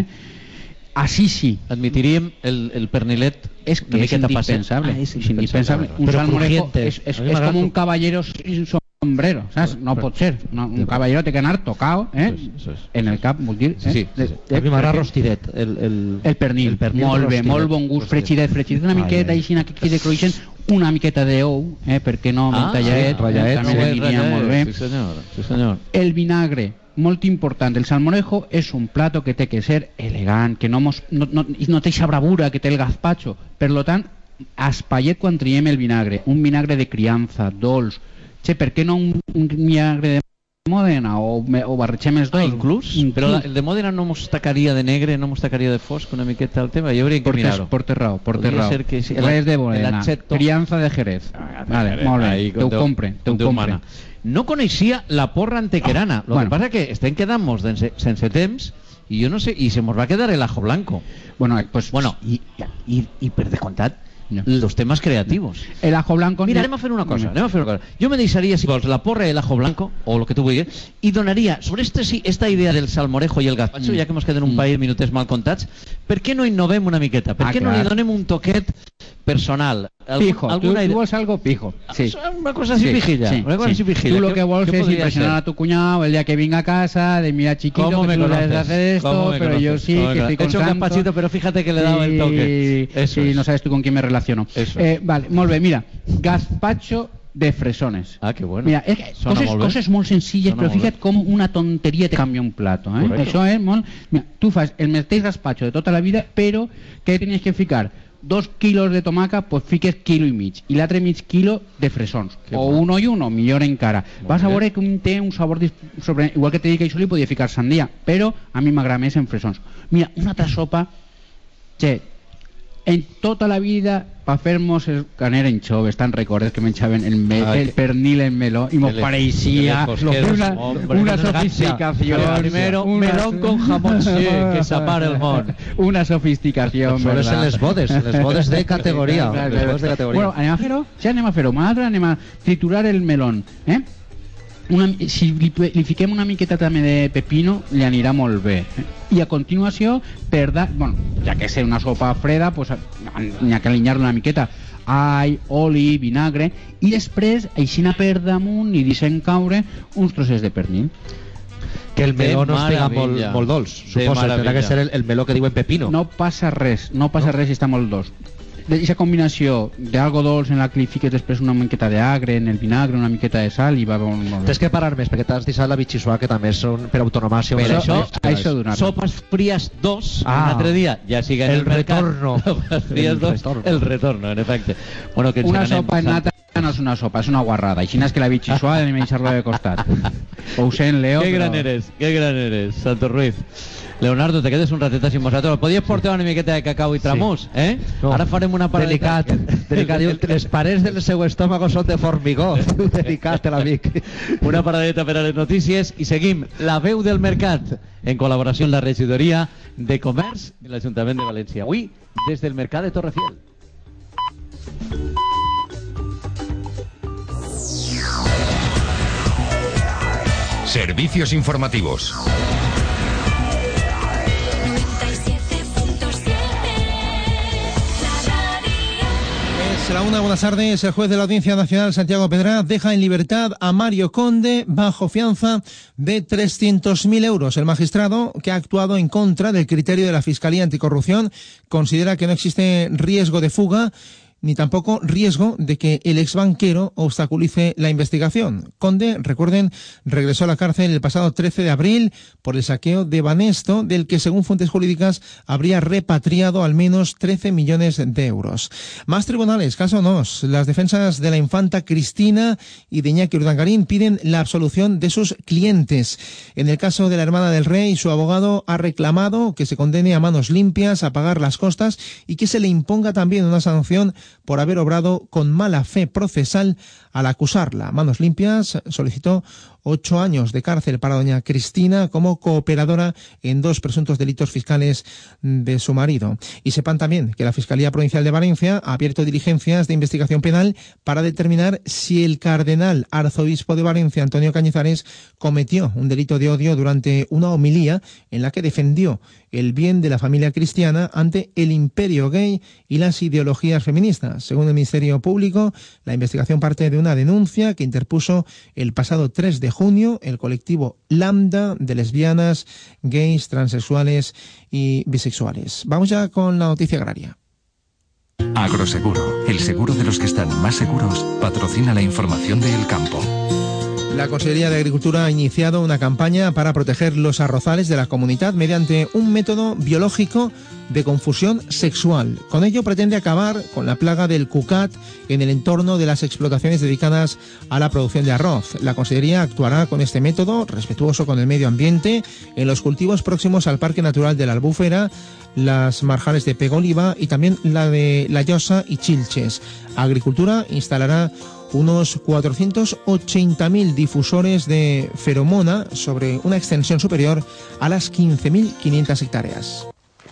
Així sí. Admitiríem el, el pernilet és que és indispensable. Ah, és indispensable. Un salmorejo és, és, és com un caballero sin sombrero, ¿sabes? No pot ser. No, un caballero té que anar tocado, ¿eh? Eso es, eso es. En el cap, vull dir. Sí, sí, sí, sí. A mi m'agrada rostidet. El, el, el pernil. El pernil molt bé, molt bon gust. Fregidet, fregidet una miqueta, així que quede cruixent, una miqueta d'ou, eh? Perquè no, ah, talladet, sí, ralladet, també sí, aniria ralladet, molt bé. Sí senyor, sí senyor. El vinagre, molt important. El salmorejo és un plato que té que ser elegant, que no mos, no, no, no té aquesta bravura que té el gazpacho. Per lo tant, espaiet quan triem el vinagre, un vinagre de criança, dolç. Che, per què no un, un vinagre de Mòdena o, o barregem els dos? Ah, inclús? inclús? Però el de Mòdena no mos tacaria de negre, no mos tacaria de fosc una miqueta el tema? Jo hauria que mirar-ho. Portes raó, portes raó. Que sí, res de Mòdena, criança de Jerez. Ah, vale, molt bé, te ho compre, te ho compre. No coneixia la porra antequerana. Lo bueno. que pasa que estem quedant-nos sense temps i jo no sé, i se mos va quedar el ajo blanco. Bueno, pues... Bueno, i, i, i per descomptat, no. Los temas creativos. El ajo blanco... Mira, anem a fer una cosa, anem a fer una cosa. Jo me deixaria, si vols, la porra i el ajo blanco, o lo que tu vulguis, i donaria, sobre este, sí, esta idea del salmorejo i el gazpacho, mm. ja que ens queden un mm. parell de minutets mal comptats, per què no innovem una miqueta? Per ah, què clar. no li donem un toquet personal? Algun, pijo, tu, tu vols algo pijo. Sí. Una cosa así sí, pijilla. Sí, una cosa sí. así pijilla. Tú lo que vols es impresionar ser? a tu cuñado el día que venga a casa, de mira chiquito, que tú debes hacer esto, pero yo sí, que estoy con He hecho un gazpachito, pero fíjate que le he dado el toque. Eso sí, no sabes tú con quién me relaciono. Eh, vale, molt bé, mira, gazpacho de fresones. Ah, qué bueno. Mira, es que coses, molt coses molt senzilles, Sona però fíjate com una tonteria te canvia un plato. Eh? Això és molt... Mira, tu fas el mateix gazpacho de tota la vida, però què tenies que ficar? Dos quilos de tomaca, pues fiques quilo i mig, i l'altre mig quilo de fresons, Qué o bon. uno i uno, millor encara. Molt Vas a veure que un té un sabor sobre... igual que te dic que això li podia ficar sandia, però a mi m'agrada més en fresons. Mira, una altra sopa, che, en tota la vida pa fer-nos quan eren joves, te'n recordes que menjaven el, me, ah, el pernil en meló i mos pareixia una, una sofisticació. Primero, un melón con jamón, sí, que s'apara el món. Una sofisticació, en verdad. En les bodes, en les bodes de categoria. Les bodes de categoria. Bueno, anem a fer-ho? Sí, anem a fer-ho. Una altra, anem a triturar el melón, eh? Una, si li, li fiquem una miqueta també de pepino, li anirà molt bé. Eh? I a continuació, per da, bueno, ja que és una sopa freda, pues, n'hi ha que alinyar-la una miqueta. All, oli, vinagre, i després, aixina per damunt, i deixem caure uns trossets de pernil. Que el meló no estiga molt, molt dolç, suposa, tindrà que ser el, el meló que diuen pepino. No passa res, no passa no? res si està molt dolç. Aquesta combinació d'algo dolç en la que li fiques després una miqueta d'agre en el vinagre, una miqueta de sal i va molt bé. Tens que parar més perquè t'has deixat la bitxissuà, que també són per autonomàcia. Per això, això sopes fries dos ah, un altre dia, ja siga en el, el retorno. Sopes fries dos, el retorno, en efecte. Bueno, que una sopa en nata no no es una sopa, es una guarrada. Y si no es que la bichi suave ni me echarlo de costar. Usen Leo. Qué pero... gran eres, qué gran eres, Santo Ruiz. Leonardo, te quedes un rateta sin vosaltres. Podías portar una miqueta de cacao y tramós, sí. eh? No. Ara farem una paradeta. Delicat, delicat. Les parets del seu estómago són de formigó. Delicat, l'amic. Una paradeta per a les notícies i seguim La Veu del Mercat en col·laboració amb la regidoria de Comerç de l'Ajuntament de València. Avui, des del Mercat de Torrefiel. Servicios informativos. Es la una, buenas tardes. El juez de la Audiencia Nacional, Santiago Pedraz, deja en libertad a Mario Conde bajo fianza de trescientos mil euros. El magistrado, que ha actuado en contra del criterio de la Fiscalía Anticorrupción, considera que no existe riesgo de fuga ni tampoco riesgo de que el exbanquero obstaculice la investigación. Conde, recuerden, regresó a la cárcel el pasado trece de abril por el saqueo de Banesto, del que según fuentes jurídicas habría repatriado al menos trece millones de euros. Más tribunales, caso Nos. Las defensas de la infanta Cristina y de Iñaki Urdangarín piden la absolución de sus clientes. En el caso de la hermana del rey, su abogado ha reclamado que se condene a manos limpias a pagar las costas y que se le imponga también una sanción por haber obrado con mala fe procesal al acusarla. Manos Limpias solicitó ocho años de cárcel para doña Cristina como cooperadora en dos presuntos delitos fiscales de su marido. Y sepan también que la Fiscalía Provincial de Valencia ha abierto diligencias de investigación penal para determinar si el cardenal arzobispo de Valencia, Antonio Cañizares, cometió un delito de odio durante una homilía en la que defendió el bien de la familia cristiana ante el imperio gay y las ideologías feministas. Según el Ministerio Público, la investigación parte de una denuncia que interpuso el pasado tres de junio el colectivo Lambda de lesbianas, gays, transexuales y bisexuales. Vamos ya con la noticia agraria. Agroseguro, el seguro de los que están más seguros, patrocina la información de El Campo. La Consejería de Agricultura ha iniciado una campaña para proteger los arrozales de la comunidad mediante un método biológico de confusión sexual. Con ello pretende acabar con la plaga del cucat en el entorno de las explotaciones dedicadas a la producción de arroz. La Consejería actuará con este método, respetuoso con el medio ambiente, en los cultivos próximos al Parque Natural de la Albufera, las marjales de Pegoliva y también la de La Llosa y Chilches. Agricultura instalará unos cuatrocientos ochenta mil difusores de feromona sobre una extensión superior a las quince mil quinientas hectáreas.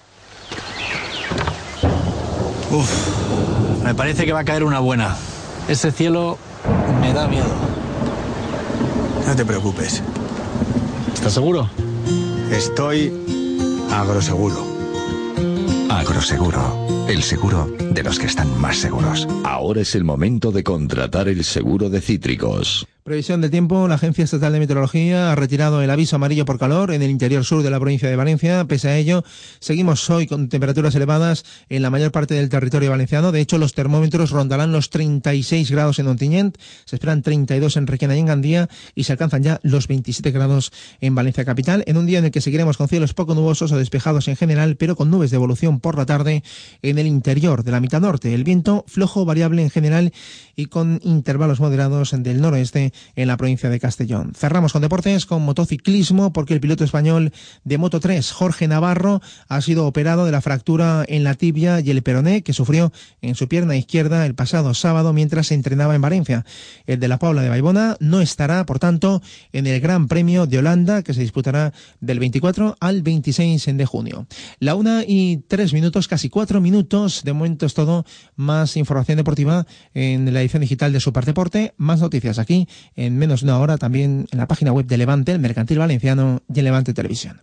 Uf, me parece que va a caer una buena. Ese cielo me da miedo. No te preocupes. ¿Estás seguro? Estoy agroseguro. Agroseguro, el seguro de los que están más seguros. Ahora es el momento de contratar el seguro de cítricos. Previsión del tiempo. La Agencia Estatal de Meteorología ha retirado el aviso amarillo por calor en el interior sur de la provincia de Valencia. Pese a ello, seguimos hoy con temperaturas elevadas en la mayor parte del territorio valenciano. De hecho, los termómetros rondarán los treinta y seis grados en Ontinyent, se esperan treinta y dos en Requena y en Gandía y se alcanzan ya los veintisiete grados en Valencia capital, en un día en el que seguiremos con cielos poco nubosos o despejados en general, pero con nubes de evolución por la tarde en el interior de la mitad norte. El viento flojo, variable en general y con intervalos moderados del noroeste en la provincia de Castellón. Cerramos con deportes, con motociclismo, porque el piloto español de Moto tres, Jorge Navarro, ha sido operado de la fractura en la tibia y el peroné que sufrió en su pierna izquierda el pasado sábado mientras se entrenaba en Valencia. El de la Paula de Baibona no estará, por tanto, en el Gran Premio de Holanda, que se disputará del veinticuatro al veintiséis de junio. La una y tres minutos, casi cuatro minutos. De momento es todo. Más información deportiva en la edición digital de Superdeporte. Más noticias aquí en menos de una hora, también en la página web de Levante, el Mercantil Valenciano y en Levante Televisión.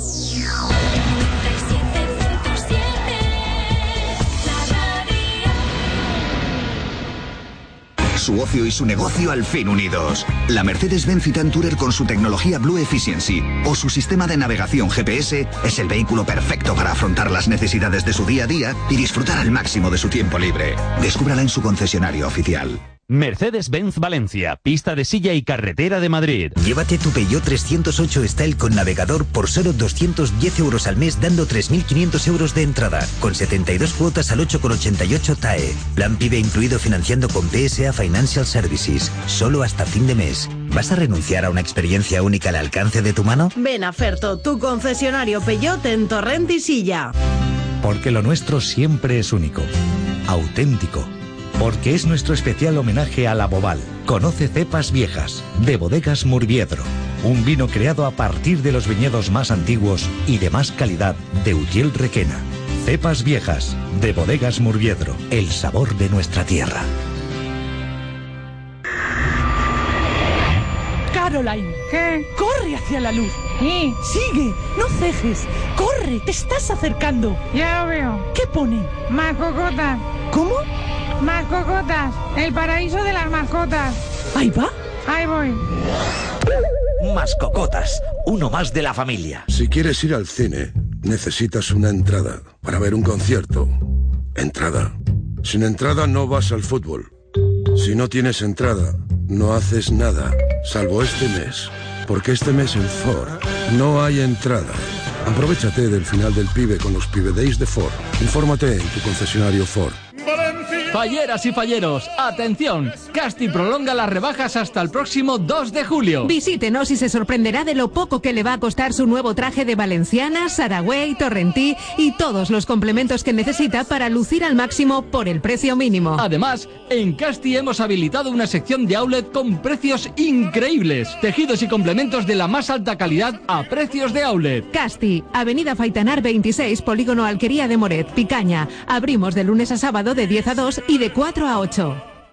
Su ocio y su negocio al fin unidos. La Mercedes-Benz Citan Tourer con su tecnología Blue Efficiency o su sistema de navegación G P S es el vehículo perfecto para afrontar las necesidades de su día a día y disfrutar al máximo de su tiempo libre. Descúbrala en su concesionario oficial. Mercedes-Benz Valencia, pista de silla y carretera de Madrid. Llévate tu Peugeot trescientos ocho Style con navegador por solo doscientos diez euros al mes, dando tres mil quinientos euros de entrada, con setenta y dos cuotas al ocho coma ochenta y ocho T A E. Plan PIBE incluido financiando con P S A Financial Services. Solo hasta fin de mes. ¿Vas a renunciar a una experiencia única al alcance de tu mano? Ven a Ferto, tu concesionario Peugeot en Torrent y Silla. Porque lo nuestro siempre es único, auténtico. Porque es nuestro especial homenaje a la Boval. Conoce Cepas Viejas, de Bodegas Murviedro. Un vino creado a partir de los viñedos más antiguos y de más calidad de Utiel Requena. Cepas Viejas, de Bodegas Murviedro. El sabor de nuestra tierra. Caroline, ¿qué? Corre hacia la luz. ¿Y? Sigue, no cejes. Corre, te estás acercando. Ya lo veo. ¿Qué pone? Mascocotas. ¿Cómo? Mascocotas. El paraíso de las mascotas. Ahí va. Ahí voy. Mascocotas, uno más de la familia. Si quieres ir al cine, necesitas una entrada. Para ver un concierto, entrada. Sin entrada no vas al fútbol. Si no tienes entrada, no haces nada, salvo este mes. Porque este mes en Ford no hay entrada. Aprovechate del final del PIBE con los PIBE Days de Ford. Infórmate en tu concesionario Ford. Falleras y falleros, atención, Casti prolonga las rebajas hasta el próximo dos de julio. Visítenos y se sorprenderá de lo poco que le va a costar su nuevo traje de valenciana, Saragüey, Torrentí y todos los complementos que necesita para lucir al máximo por el precio mínimo. Además, en Casti hemos habilitado una sección de outlet con precios increíbles. Tejidos y complementos de la más alta calidad a precios de outlet. Casti, Avenida Faitanar veintiséis, Polígono Alquería de Moret, Picaña. Abrimos de lunes a sábado de diez a dos y de cuatro a ocho.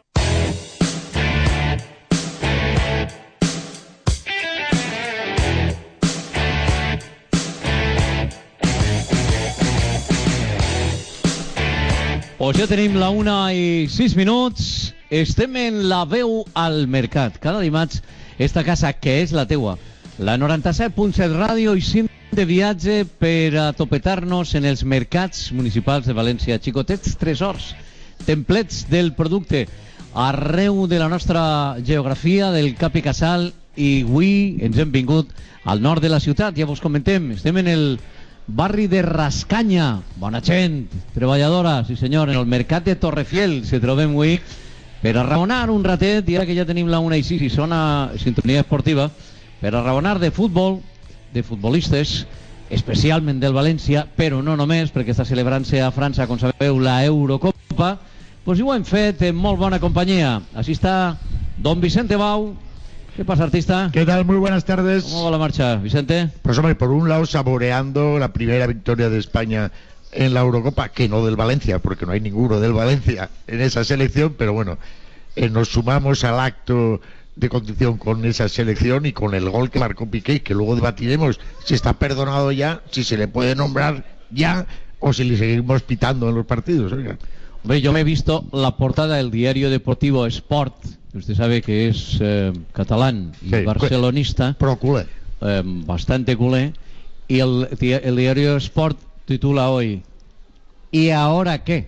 Pues ja tenim la una i sis minuts. Estem en la veu al mercat. Cada dimarts, esta casa que és la teua, la noranta-set punt set ràdio i cinc de viatge per a topetar-nos en els mercats municipals de València. Xicotets tresors, templets del producte arreu de la nostra geografia del Cap i Casal, i avui ens hem vingut al nord de la ciutat. Ja vos comentem, estem en el barri de Rascanya. Bona gent, treballadora, sí senyor, en el mercat de Torrefiel se trobem avui per a raonar un ratet, i ara que ja tenim la una i sis i sona sintonia esportiva, per a raonar de futbol, de futbolistes, especialment del València, però no només, perquè està celebrant-se a França, com sabeu, la Eurocopa. Pues ho hem fet en molt bona companyia. Así está don Vicente Bau. ¿Qué pasa, artista? ¿Qué tal? Muy buenas tardes. ¿Cómo va la marcha, Vicente? Pues hombre, por un lado saboreando la primera victoria de España en la Eurocopa, que no del Valencia, porque no hay ninguno del Valencia en esa selección, pero bueno, eh, nos sumamos al acto de condición con esa selección y con el gol que marcó Piqué, que luego debatiremos si está perdonado ya, si se le puede nombrar ya o si le seguimos pitando en los partidos. Oiga. Hombre, yo me he visto la portada del diario deportivo Sport, que usted sabe que es eh, catalán y sí, barcelonista, pro culé, eh, bastante culé, y el, el diario Sport titula hoy ¿y ahora qué?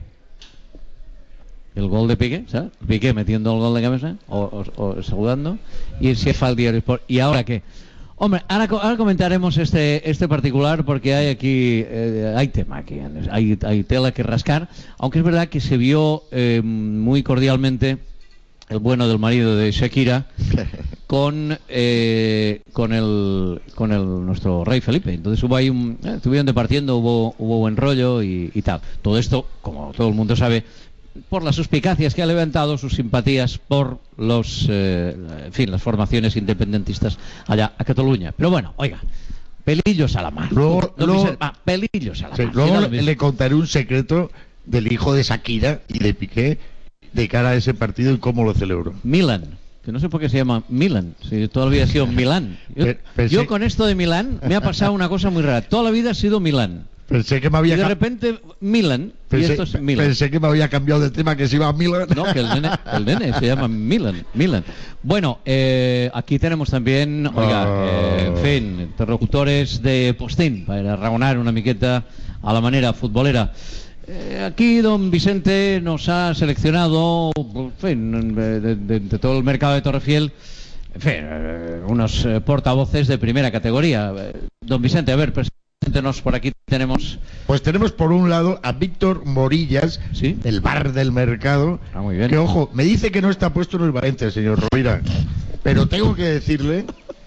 El gol de Piqué, ¿sabes? Piqué metiendo el gol de cabeza o, o, o saludando, y se fa el diario Sport. ¿Y ahora qué? Hombre, ahora, ahora comentaremos este este particular porque hay aquí, eh, hay tema aquí, hay, hay tela que rascar, aunque es verdad que se vio eh, muy cordialmente el bueno del marido de Shakira con eh, con el con el nuestro rey Felipe. Entonces hubo ahí un, eh, estuvieron departiendo, hubo hubo buen rollo y, y tal. Todo esto, como todo el mundo sabe, por las suspicacias que ha levantado sus simpatías por los, eh, en fin, las formaciones independentistas allá a Cataluña. Pero bueno, oiga, pelillos a la mar. Luego, no, luego, ah, pelillos a la sí, mar. Luego le, le contaré un secreto del hijo de Shakira y de Piqué de cara a ese partido y cómo lo celebró. Milan, que no sé por qué se llama Milan, si toda la vida ha sido Milán. Yo, Pensé... yo con esto de Milán me ha pasado una cosa muy rara. Toda la vida ha sido Milán. Pensé que me había y de repente Milan pensé, y esto es Milan. Pensé que me había cambiado de tema, que se iba a Milan. No, que el nene, el nene se llama Milan, Milan. Bueno, eh, aquí tenemos también, oiga, eh, en fin, interlocutores de postín para raonar una miqueta a la manera futbolera. Eh, aquí don Vicente nos ha seleccionado, en fin, de, de, de todo el mercado de Torrefiel, en fin, eh, unos eh, portavoces de primera categoría. Eh, don Vicente, a ver, preséntenos, por aquí tenemos... Pues tenemos por un lado a Víctor Morillas, ¿sí? del Bar del Mercado, ah, muy bien. que, ojo, me dice que no está puesto en el Valencia, señor Rovira, pero tengo que decirle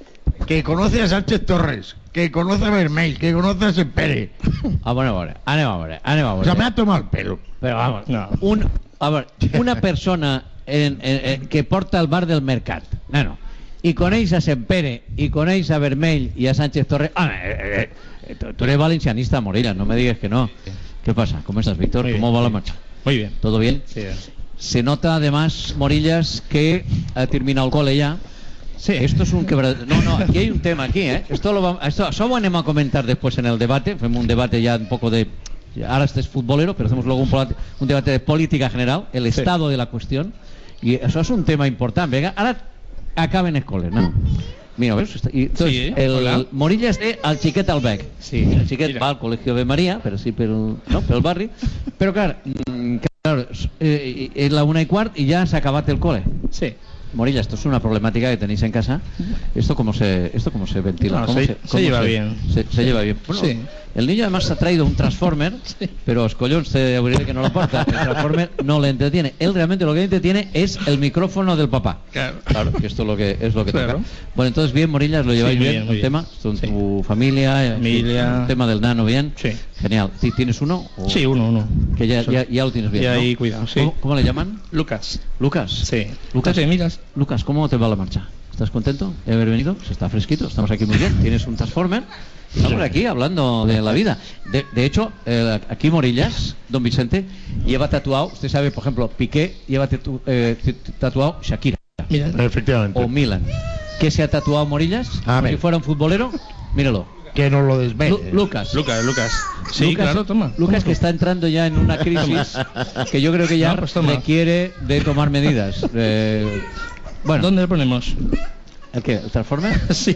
que conoce a Sánchez Torres, que conoce a Vermell, que conoce a Sempere. Ah, bueno, vale, anem a veure, anem a veure. O sea, me ha tomado el pelo. Pero vamos, no. un, a ver, una persona en, en, en, que porta el Bar del Mercat, no, no, y coneix a Sempere, y coneix a Vermell y a Sánchez Torres. Ah, eh, eh, tú eres valencianista, Morillas, no me digas que no. ¿Qué pasa? ¿Cómo estás, Víctor? Muy ¿Cómo bien, va la muy marcha? Muy bien. ¿Todo bien? Sí. Se nota además, Morillas, que ha terminado el cole ya. Sí. Esto es un quebradero. No, no, aquí hay un tema aquí, ¿eh? Esto lo vamos, esto, eso lo vamos a comentar después en el debate. Fue un debate ya un poco de... Ahora este es futbolero, pero hacemos luego un, un debate de política general, el sí. estado de la cuestión. Y eso es un tema importante. Venga, ahora acaben el cole, ¿no? Mira, ¿ves? Y entonces, sí, el hola. Morillas té al xiquet al bec. Sí, el xiquet mira. va al Colegio de María, pero sí, pero no, pel barri. Pero claro, claro eh, es la una y cuart y ya se ha acabado el cole. Sí. Morilla, esto es una problemática que tenéis en casa. ¿Esto cómo se, esto cómo se ventila? No, ¿Cómo se, se, se cómo lleva se, bien. Se, se lleva bien. Bueno, sí. El niño además ha traído un Transformer, sí. pero os collons te aburriré que no lo porta. El Transformer no le entretiene. Él realmente lo que le entretiene es el micrófono del papá. Claro. Claro, que esto es lo que es lo que claro. toca. Bueno, entonces bien, Morillas, lo lleváis sí, bien, bien, el bien. tema, con sí. tu familia, familia, el tema del nano bien. Sí. Genial. ¿Tienes uno? O... Sí, uno, uno. Que ya, ya, ya lo tienes bien. Ya ¿no? ahí cuidado, sí. ¿Cómo, ¿Cómo le llaman? Lucas. Lucas. Sí. Lucas, ¿Te miras? Lucas, ¿cómo te va la marcha? ¿Estás contento de haber venido? Se está fresquito, estamos aquí muy bien. Tienes un Transformer. Estamos aquí hablando de la vida. De, de hecho, eh, aquí Morillas, don Vicente, lleva tatuado, usted sabe, por ejemplo, Piqué lleva tatu, eh, tatuado Shakira. Mira. Efectivamente. O Milan. ¿Qué se ha tatuado Morillas? Como si fuera un futbolero. Míralo. Que no lo desvele. Lu Lucas. Lucas, Lucas. Sí, Lucas, claro, toma. Lucas que está entrando ya en una crisis que yo creo que ya no, pues requiere de tomar medidas. Eh, bueno. ¿Dónde le ponemos? ¿El qué? ¿El Transformer? Sí.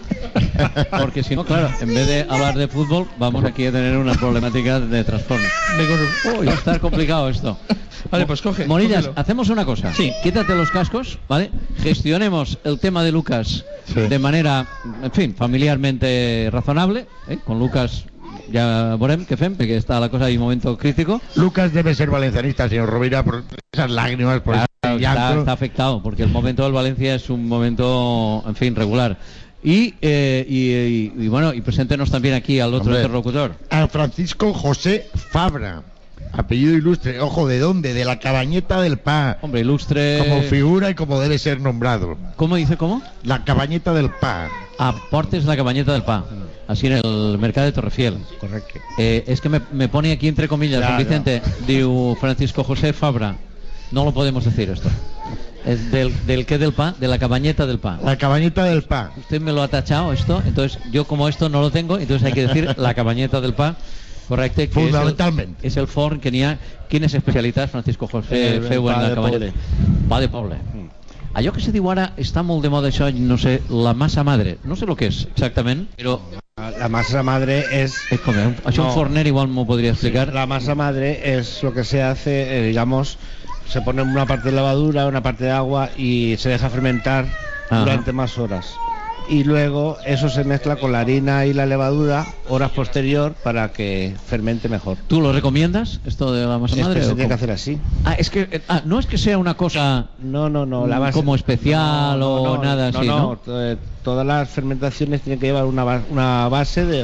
Porque si no, claro, en vez de hablar de fútbol, vamos aquí a tener una problemática de Transformer. Oh, va a estar complicado esto. Vale, pues coge. Morillas, cógelo. hacemos una cosa. Sí. Quítate los cascos, ¿vale? Gestionemos el tema de Lucas sí. de manera, en fin, familiarmente razonable. ¿eh? Con Lucas ya verem què fem, perquè està la cosa en un momento crítico. Lucas debe ser valencianista, señor Rovira, por esas lágrimas, por claro, ese está, está afectado, porque el momento del Valencia es un momento, en fin, regular. Y, eh, y, y, y bueno, y preséntenos también aquí al otro Hombre, interlocutor. A Francisco José Fabra, apellido ilustre. Ojo, ¿de dónde? De la Cabañeta del Pa. Hombre, ilustre. Como figura y como debe ser nombrado. ¿Cómo dice cómo? La Cabañeta del Pa. Ah, Portes la Cabañeta del Pa. Así en el mercado de Torrefiel. Correcto. Eh, es que me, me pone aquí entre comillas, ya, Vicente, ya. Diu Francisco José Fabra. No lo podemos decir esto. Es del, del qué del Pa, de la Cabañeta del Pa. La Cabañeta del Pa. Usted me lo ha tachado esto, entonces yo como esto no lo tengo, entonces hay que decir la Cabañeta del Pa. Correcte, que fundamentalmente és el, és el forn que n'hi ha. Quines especialitats, Francisco José, feu en la Cabanyeta? Pa de poble. Mm. Allò que se diu ara està molt de moda, això, no sé, la massa madre. No sé el que és exactament, però... La masa madre es... es como, això no, un forner igual me podría explicar. Sí, la masa madre es lo que se hace, eh, digamos, se pone una parte de levadura, una parte de agua y se deja fermentar Ajá. durante más horas. Y luego eso se mezcla con la harina y la levadura horas posterior para que fermente mejor. ¿Tú lo recomiendas esto de la masa es madre? Que se tiene cómo? que hacer así. Ah, es que eh, ah, no es que sea una cosa no no no la base, como especial no, no, o no, nada no, así, no, ¿no? no. Todas las fermentaciones tienen que llevar una, una base de,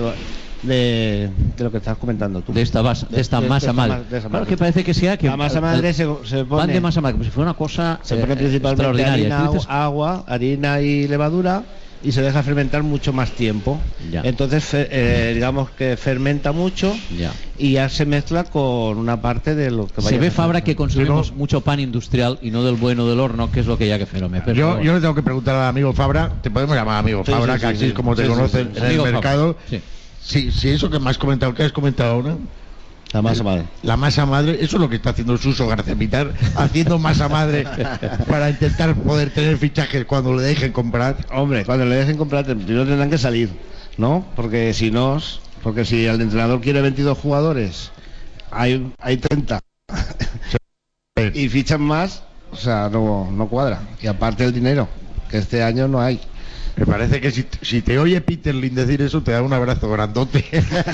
de de lo que estás comentando tú. De esta base, de esta de, masa de, madre. De claro madre. Que parece que sea que la masa madre el, se, se pone van de masa madre como si fuera una cosa se pone eh, principalmente harina, dices... agua, harina y levadura. Y se deja fermentar mucho más tiempo. Ya. Entonces, eh, digamos que fermenta mucho ya. y ya se mezcla con una parte de lo que vaya. Se ve, Fabra, que consumimos no... mucho pan industrial y no del bueno del horno, que es lo que ya que ferome. Pero yo, yo le tengo que preguntar al amigo Fabra, te podemos llamar amigo sí, Fabra, sí, que sí, así sí, es como sí, te sí, conocen sí, sí, en el mercado. Sí. Si, si eso que me has comentado, ¿qué has comentado ahora? La masa madre. La masa madre, eso es lo que está haciendo Suso García Pitar, haciendo masa madre para intentar poder tener fichajes cuando le dejen comprar. Hombre, cuando le dejen comprar, primero tendrán que salir, ¿no? Porque si no, porque si el entrenador quiere veintidós jugadores hay, hay treinta y fichan más, o sea, no, no cuadra. Y aparte el dinero, que este año no hay. Me parece que si, si te oye Peter Lim decir eso, te da un abrazo grandote.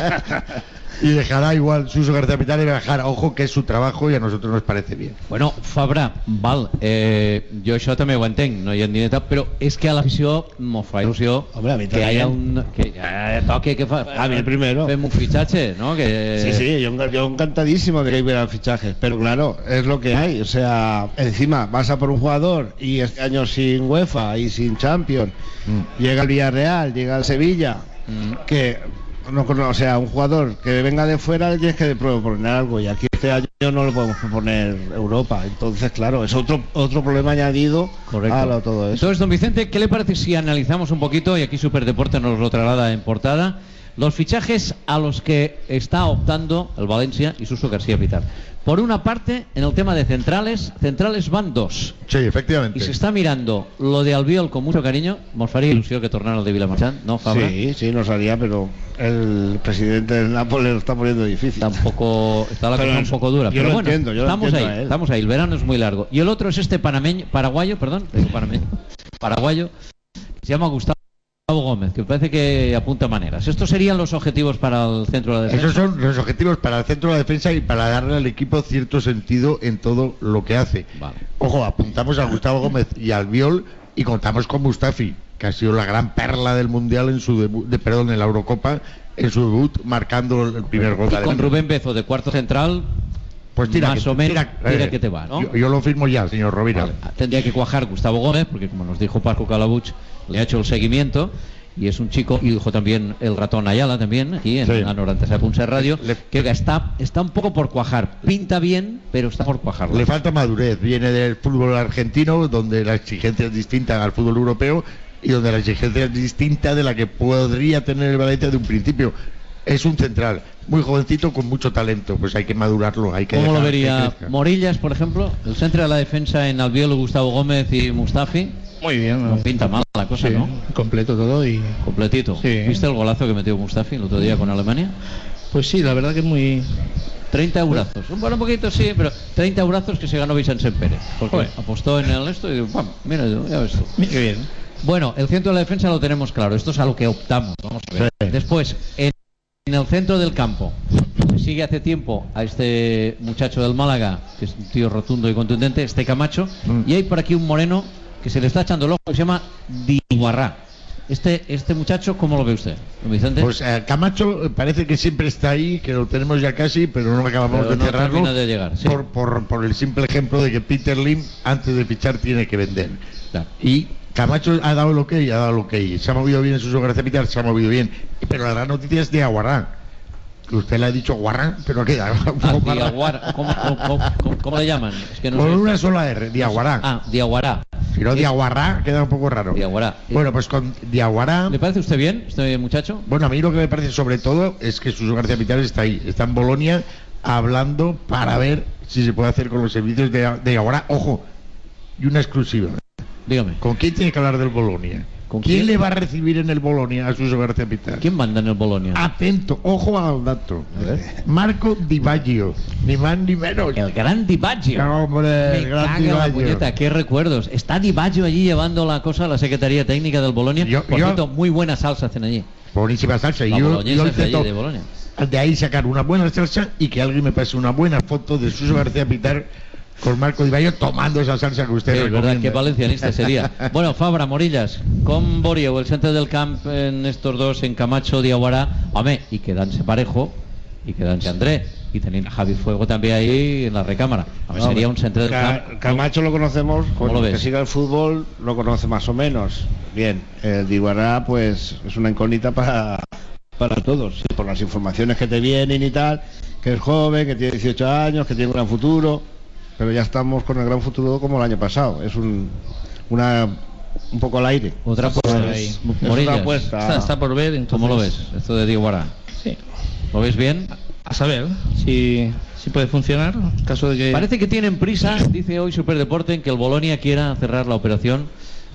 Y dejará igual Suso García Pitana y bajar. Ojo, que es su trabajo y a nosotros nos parece bien. Bueno, Fabra, val, eh, jo això també ho entenc, no hi ha ni tal, però és que a l'afició m'ho fa il·lusió que hi ha un... que ja toque, que fa... A mí el primero. Fem un fitxatge, ¿no? Que... Sí, sí, yo, yo encantadísimo de que hubiera fichajes, pero claro, es lo que hay. O sea, encima vas a por un jugador y este año sin UEFA y sin Champions, mm. llega el Villarreal, llega el Sevilla, mm. que... No, o sea, un jugador que venga de fuera tienes que proponer algo y aquí este año no le podemos proponer Europa. Entonces, claro, es otro otro problema añadido. Correcto. A lo, todo eso. Entonces, don Vicente, ¿qué le parece si analizamos un poquito, y aquí Superdeporte nos lo traslada en portada, los fichajes a los que está optando el Valencia y Suso García Pitar? Por una parte, en el tema de centrales, centrales van dos. Sí, efectivamente. Y se está mirando lo de Albiol con mucho cariño. Nos faría ilusión que tornara el de Vilamarchán, ¿no, Fabra? Sí, sí, nos haría, pero el presidente del Nápoles lo está poniendo difícil. Tampoco está la pero cosa un poco dura. Yo Pero lo bueno, entiendo, yo estamos lo ahí, entiendo a él. estamos ahí. El verano es muy largo. Y el otro es este panameño, paraguayo, perdón, digo panameño, paraguayo, que se llama Gustavo Gómez, que parece que apunta maneras. Estos serían los objetivos para el centro de la defensa. Esos son los objetivos para el centro de la defensa y para darle al equipo cierto sentido en todo lo que hace. Vale. Ojo, apuntamos a Gustavo Gómez y al Albiol y contamos con Mustafi, que ha sido la gran perla del mundial en su debut, de, perdón, en la Eurocopa, en su debut marcando el primer gol. Y con Rubén Bezo de cuarto central. Pues tira, más que, o menos, tira, tira eh, que te va, ¿no? Yo, yo lo firmo ya, señor Rovira. Vale. Tendría que cuajar Gustavo Gómez, porque como nos dijo Paco Calabuch, le ha hecho el seguimiento, y es un chico, y dijo también el ratón Ayala también, aquí en Sí. la noventa y seis punto seis Radio, Le- que está, está un poco por cuajar. Pinta bien, pero está por cuajar. Le falta madurez, viene del fútbol argentino, donde la exigencia es distinta al fútbol europeo y donde la exigencia es distinta de la que podría tener el Valencia de un principio. Es un central, muy jovencito, con mucho talento, pues hay que madurarlo, hay que ¿Cómo lo dejar que vería crezca. Morillas, por ejemplo? El centro de la defensa en Albiol, Gustavo Gómez y Mustafi. Muy bien. No pinta mal la cosa, Sí, ¿no? completo todo y... Completito. Sí. ¿Viste el golazo que metió Mustafi el otro día con Alemania? Pues sí, la verdad que es muy... treinta eurazos. Bueno, un poquito sí, pero treinta eurazos que se ganó Vicente Pérez. Porque Joder. apostó en el esto y digo, "Pam, mira, ya ves tú". Mira qué bien. Bueno, el centro de la defensa lo tenemos claro. Esto es a lo que optamos. Vamos a ver. Sí. Después, en, en el centro del campo, se sigue hace tiempo a este muchacho del Málaga, que es un tío rotundo y contundente, este Camacho, Mm. y hay por aquí un moreno que se le está echando el ojo, que se llama Diwarra. Este, este muchacho, ¿cómo lo ve usted, don Vicente? Pues eh, Camacho eh, parece que siempre está ahí, que lo tenemos ya casi, pero no acabamos Pero de no cerrarlo termina de llegar, sí. por, por, por el simple ejemplo de que Peter Lim, antes de fichar, tiene que vender. Claro. Y Camacho ha dado lo que ha dado lo que se ha movido bien en su García Pitar, se ha movido bien, pero la gran noticia es de Aguará, que usted le ha dicho Aguará, pero queda Ah, Diaguara. ¿Cómo, cómo, cómo- cómo le llaman? Es que no con sé. una sola R, Diaguará. Ah, Diaguará. Si no Es- Diaguará queda un poco raro. Diaguará. Bueno, pues con Diaguará. ¿Le parece usted bien, este muchacho? Bueno, a mí lo que me parece sobre todo es que Suso García Pitar está ahí, está en Bolonia hablando para ver si se puede hacer con los servicios de, de ahora. Ojo, y una exclusiva. Dígame. ¿Con quién tiene que hablar del Bolonia? ¿Con ¿Quién, quién? le va a recibir en el Bolonia a Suso García Pitar? ¿Quién manda en el Bolonia? Atento, ojo al dato. A ver. Marco Di Baggio, ni más ni menos. El gran Di Baggio. No, hombre, el Me gran caga Di la Baggio. puñeta, qué recuerdos. Está Di Baggio allí llevando la cosa a la Secretaría Técnica del Bolonia. Yo- Por yo- cierto, muy buena salsa hacen allí. Buenísima salsa. La Y yo, boloñesa yo es de allí, intento de Bolonia. de ahí sacar una buena salsa y que alguien me pase una buena foto de Suso García Pitar con Marco Di Baggio tomando esa salsa que usted Sí, es verdad, recomienda. que valencianista sería. Bueno, Fabra, Morillas, con Borio, el centro del camp en estos dos, en Camacho, Diaguará, home, y quedanse Parejo, y quedanse André, y teniendo a Javi Fuego también ahí en la recámara. Home, No, sería un centro del Ca- camp. Camacho lo conocemos, ¿Cómo con lo que ves? siga el fútbol lo conoce más o menos. Bien, el Diwarra pues es una incógnita para, para todos, sí, por las informaciones que te vienen y tal, que es joven, que tiene dieciocho años, que tiene un gran futuro, pero ya estamos con el gran futuro como el año pasado. Es un, una, un poco al aire. Otra apuesta Es- ahí. es Morillas. otra apuesta. Está, está por ver, entonces... ¿Cómo lo ves, esto de Diaguará? Sí. ¿Lo ves bien? A saber si, si puede funcionar, en caso de que... Parece que tienen prisa, dice hoy Superdeporte, en que el Bolonia quiera cerrar la operación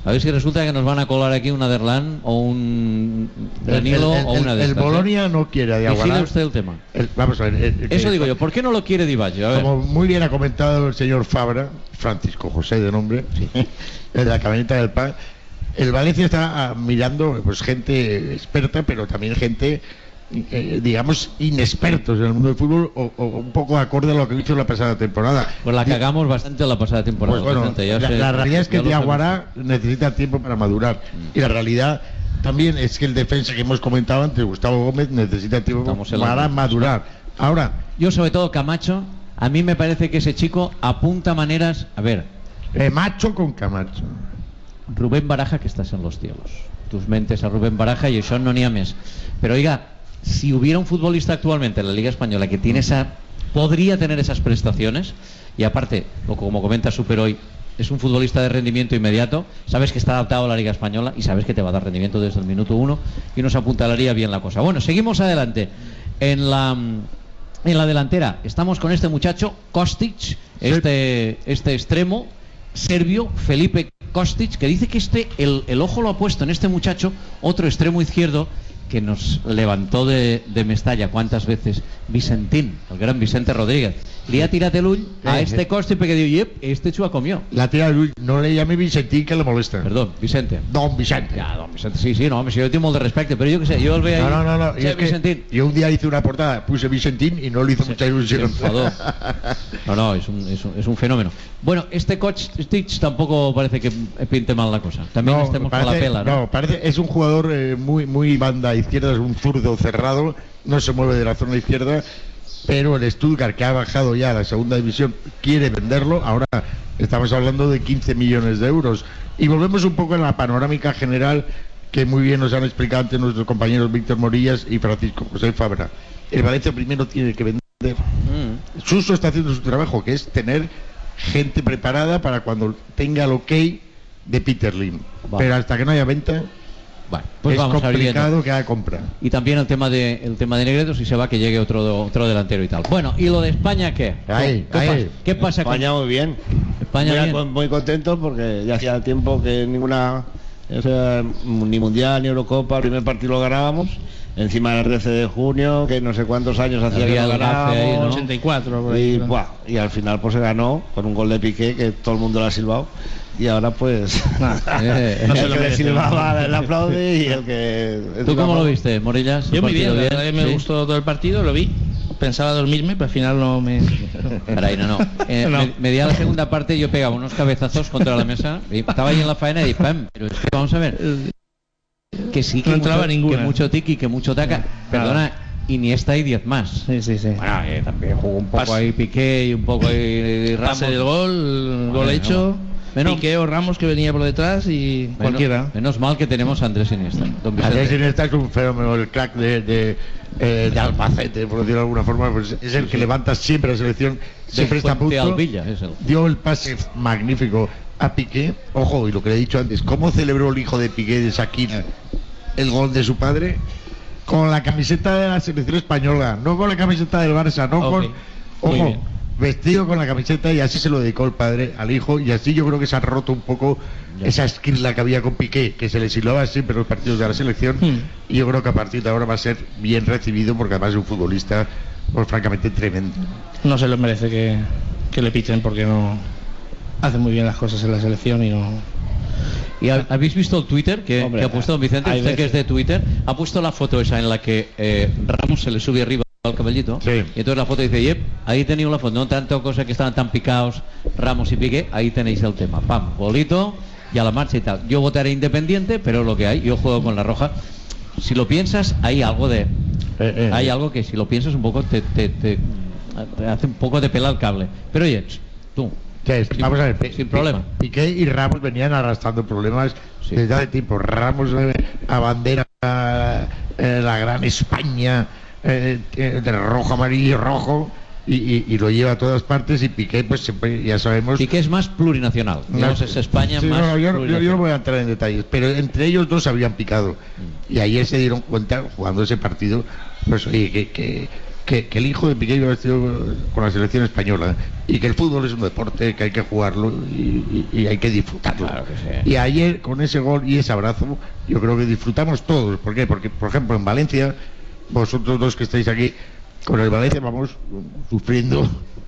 A ver si resulta que nos van a colar aquí un Aderlan o un Danilo el, el, o una de el, estas. El Bolonia ¿eh? no quiere a Diaguará. Vigile usted el tema. El, vamos a ver. El, el, Eso el, digo yo. ¿Por qué no lo quiere Di Baggio? A ver. Como muy bien ha comentado el señor Fabra, Francisco José de nombre, sí, el de la camioneta del pan. El Valencia está ah, mirando pues gente experta, pero también gente, eh, digamos, inexpertos en el mundo del fútbol o, o un poco acorde a lo que he dicho la pasada temporada. Pues la cagamos bastante la pasada temporada. Pues bueno, Vicente, ya la, sé, la realidad es que Diaguará sabemos. necesita tiempo para madurar. Y la realidad también es que el defensa que hemos comentado antes, Gustavo Gómez, necesita tiempo para madurar. Ahora, yo sobre todo Camacho, a mí me parece que ese chico apunta maneras. A ver, eh, macho con Camacho. Rubén Baraja, que estás en los cielos. Tus mentes a Rubén Baraja y eso no ni a mes. Pero oiga, si hubiera un futbolista actualmente en la Liga Española que tiene esa, podría tener esas prestaciones, y aparte, como comenta Super hoy, es un futbolista de rendimiento inmediato, sabes que está adaptado a la Liga Española y sabes que te va a dar rendimiento desde el minuto uno y nos apuntalaría bien la cosa. Bueno, seguimos adelante. En la en la delantera estamos con este muchacho Kostic, este, este extremo serbio, Felipe Kostic, que dice que este el, el ojo lo ha puesto en este muchacho, otro extremo izquierdo que nos levantó de, de Mestalla cuántas veces, Vicentín, el gran Vicente Rodríguez. Li ha tirat el ull a este Kostic perquè diu, yep, este s'ho ha comió. La tira el ull, no le llame Vicentín que le molesta. Perdón, Vicente. Don Vicente. Ja, don Vicente, sí, sí, no, home, si jo tinc molt de respecte, però jo què sé, jo el veia ahí. No, no, no, no. Sí, es que yo un día hice una portada, puse Vicentín y no le hizo sí, mucha ilusión. No, no, es un, es, un, es un fenómeno. Bueno, este coach Stitch tampoco parece que pinte mal la cosa. También no, estemos parece, con la pela, ¿no? No, parece, es un jugador eh, muy, muy banda izquierda, es un zurdo cerrado, no se mueve de la zona izquierda, pero el Stuttgart, que ha bajado ya a la segunda división, quiere venderlo. Ahora estamos hablando de quince millones de euros. Y volvemos un poco en la panorámica general que muy bien nos han explicado antes nuestros compañeros Víctor Morillas y Francisco José Fabra. El Valencia primero tiene que vender. Mm. Suso está haciendo su trabajo, que es tener gente preparada para cuando tenga el ok de Peter Lim. Vale. Pero hasta que no haya venta, bueno, pues es vamos complicado que haya compra. Y también el tema de el tema de Negredo, si se va, que llegue otro otro delantero y tal. Bueno, ¿y lo de España qué? Ahí, ¿Qué, ahí. pasa? ¿Qué pasa España con... muy bien. España muy, bien. muy contento porque ya hacía tiempo que ninguna, o sea, ni Mundial ni Eurocopa, el primer partido lo ganábamos. Encima del trece de junio, que no sé cuántos años hacía que lo ganábamos, ahí, ¿no? ochenta y cuatro por ahí, y, ¿no? buah, y al final pues se ganó con un gol de Piqué que todo el mundo lo ha silbado. Y ahora pues eh, no sé lo que silbaba, el aplaude y el que... ¿Tú cómo lo viste, Morillas? Yo muy bien, bien, la verdad que me ¿sí? gustó todo el partido, lo vi. Pensaba dormirme, pero al final no me... Caray, no, no. Eh, no. Me, media la segunda parte yo pegaba unos cabezazos contra la mesa. Y estaba ahí en la faena y pam, pero es que vamos a ver... Que sí, que, no entraba mucho, ninguna. que mucho tiki, que mucho taca. No, perdona, Iniesta y diez más. Sí, sí, sí. Bueno, eh, también jugó un poco Pas ahí Piqué y un poco ahí Ramos. Pase del gol, el gol hecho. Menos, Piqué o Ramos que venía por detrás y menos, cualquiera. Menos mal que tenemos a Andrés Iniesta. Don Andrés Iniesta es un fenómeno, el crack de, de, eh, de Albacete, por decirlo de alguna forma. Pues es el sí, que sí. levanta siempre la selección, siempre está a punto. Alvilla, es el... Dio el pase magnífico a Piqué. Ojo, y lo que le he dicho antes, ¿cómo celebró el hijo de Piqué, de Shakira, el gol de su padre? Con la camiseta de la selección española, no con la camiseta del Barça, no okay. con... Ojo, vestido con la camiseta, y así se lo dedicó el padre al hijo, y así yo creo que se ha roto un poco ya. esa esquirla que había con Piqué, que se le silbaba siempre los partidos de la selección, hmm. y yo creo que a partir de ahora va a ser bien recibido, porque además es un futbolista pues francamente tremendo. No se lo merece que, que le piten, porque no hace muy bien las cosas en la selección y no... ¿Y habéis visto el Twitter que, Hombre, que ha puesto don Vicente? Usted veces. que es de Twitter, ha puesto la foto esa en la que eh, Ramos se le sube arriba al caballito, sí. y entonces la foto dice, yep, ahí tenéis la foto, no tanto cosa que estaban tan picados Ramos y Piqué, ahí tenéis el tema, pam, bolito y a la marcha y tal. Yo votaré independiente, pero lo que hay, yo juego con la roja. Si lo piensas, hay algo de... Eh, eh, hay eh. algo que si lo piensas un poco te, te, te, te hace un poco de pela el cable. Pero oye, tú... Es? Sin, Vamos a ver, sin problema. Piqué y Ramos venían arrastrando problemas sí. desde hace tiempo. Ramos eh, abandera eh, la gran España eh, eh, de rojo, amarillo y rojo y, y, y lo lleva a todas partes, y Piqué pues siempre, ya sabemos... Piqué es más plurinacional, digamos, es España sí, más no, yo, yo, yo no voy a entrar en detalles, pero entre ellos dos habían picado mm. y ayer se dieron cuenta, jugando ese partido, pues oye, que... que que, que el hijo de Piqué iba vestido con la selección española y que el fútbol es un deporte que hay que jugarlo y, y, y hay que disfrutarlo. Claro que sí. Y ayer con ese gol y ese abrazo yo creo que disfrutamos todos. ¿Por qué? Porque por ejemplo en Valencia, vosotros dos que estáis aquí, con el Valencia vamos sufriendo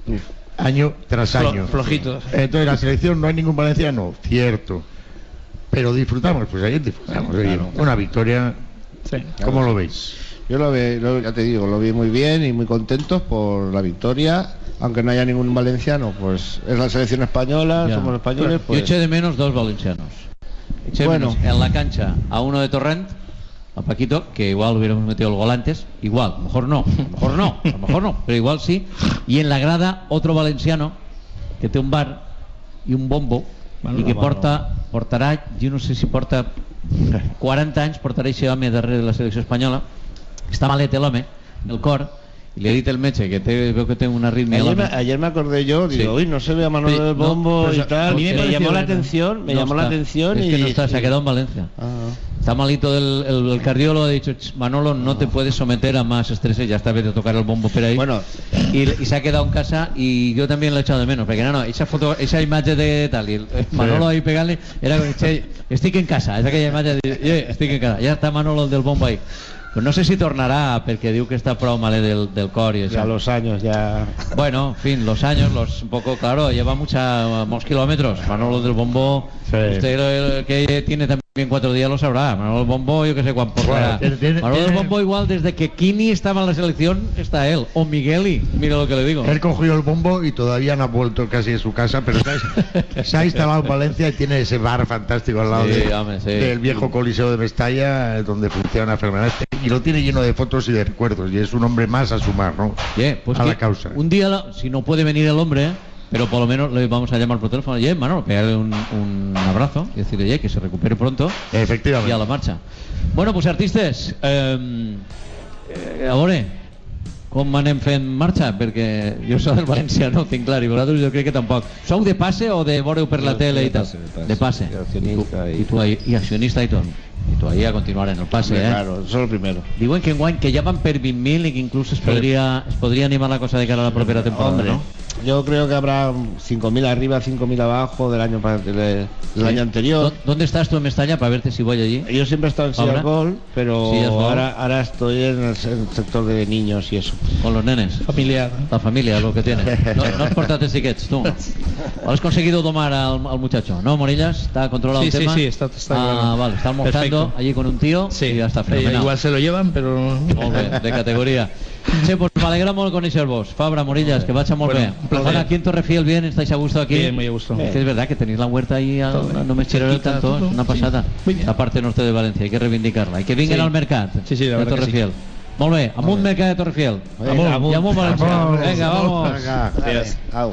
año tras año. Flojitos. Entonces la selección no hay ningún valenciano, cierto, pero disfrutamos, pues ayer disfrutamos. Sí, claro. Una victoria. Sí. ¿Cómo lo veis? Yo lo vi, lo, ya te digo, lo vi muy bien y muy contentos por la victoria, aunque no haya ningún valenciano, pues es la selección española, Ya. somos españoles, pues... Yo eché de menos dos valencianos. Eché de Bueno. menos en la cancha a uno de Torrent, a Paquito, que igual hubiéramos metido el gol antes, igual, a lo mejor no, a lo mejor no, a lo mejor no, pero igual sí. Y en la grada otro valenciano que té un bar i un bombo Bueno, i que no, porta, portarà, jo no sé si porta quaranta anys, portarà aquest home darrere de la selecció espanyola. Està malet l'home, el cor, y le he dit el metge que te, veo que tengo una arritmia. Ayer me, ayer me acordé yo, digo, Sí. uy, no se ve a Manolo Sí, del no, Bombo pero y eso- tal, a mí me me, pareció llamó la bien. atención, me No llamó la está. atención Es y... que no está, se ha quedado en Valencia. Ah. Está malito del, el, el cardiólogo, ha dicho, "Ch, Manolo, no te puedes someter a más estrés, ya está vez de tocar el bombo por ahí". Bueno, y, y se ha quedado en casa y yo también lo he echado de menos, porque no, no, esa foto, esa imagen de tal, y el, eh, Manolo ahí pegarle, era como, "Che, estic en casa", es aquella imagen de, "Eh, estic en casa", ya está Manolo el del bombo ahí. Pues no sé si tornará, porque digo que está prou malet del, del cor y eso. ya los años, ya... Bueno, en fin, los años, los un poco, claro, lleva mucha, muchos kilómetros. Manolo del Bombo, usted el que tiene también cuatro días lo sabrá. Manolo del Bombo, yo que sé cuánto portará. Bueno, tiene- tiene- Manolo del tiene- Bombo igual, desde que Kini estaba en la selección, está él. O Migueli, mira lo que le digo. Él cogió el bombo y todavía no ha vuelto casi a su casa, pero se ha, se ha instalado en Valencia y tiene ese bar fantástico al lado Sí, de- hombre, sí. del viejo Coliseo de Mestalla, eh, donde funciona Fernández, y lo tiene lleno de fotos y de recuerdos, y es un hombre más a sumar, ¿no? Oye, pues a que la causa. un día, la- si no puede venir el hombre, pero por lo menos le vamos a llamar por teléfono. Oye, Manolo, pegarle un, un abrazo y decirle, oye, que se recupere pronto. Efectivamente. Y a la marcha. Bueno, pues artistes, eh, eh, a veure, com anem fent marxa? Perquè jo soc del València, no ho tinc clar, i vosaltres jo crec que tampoc. Sou de passe o de veure-ho per la No, tele de i tal? passe, de passe. De passe. De accionista I tu, i, tu, i accionista i tot. I tu ahí a continuar en el passe, Hombre, eh? claro, eso es lo primero. Diuen que enguany que ja van per vint mil i que inclús es podria, es podria animar la cosa de cara a la propera temporada, Hombre, ¿no? yo creo que habrá cinco mil arriba, cinco mil abajo del año pa- del, del año anterior. ¿Dó- ¿Dónde estás tú en Mestalla para verte si voy allí? Yo siempre he estado en ¿Ahora? Silla Gol, pero Sillas Gol. ahora, ahora estoy en el, se- en el sector de niños y eso. Con los nenes. Familiar. La familia, lo que tiene. No, no has portado tickets, tú. Has conseguido domar al, al muchacho, ¿no, Morillas? ¿Está controlado Sí, el sí, tema? sí, está- está Ah, claro. vale, está almorzando Perfecto. allí con un tío Sí, y ya está Eh, fenomenal. igual se lo llevan, pero... Molt bé, de categoría. Che, pues me alegra molt conèixer-vos. Fabra, Morillas, que vaya muy Bueno, bien. un placer. Bueno, aquí en Torrefiel, bien, estáis a gusto aquí. Bien, muy a gusto. Es que es verdad que tenéis la huerta ahí, a, Todo, no me echero cerquita, tanto, todo, es una sí. pasada. Muy bien. La parte norte de Valencia, hay que reivindicarla. Y que vengan Sí. al mercat Sí, sí, la de verdad que Torrefiel. Molt bé, amunt mercat de Torrefiel. Venga, Amunt, i amunt València. Vamos. Venga, vamos. Venga. Adiós. Au.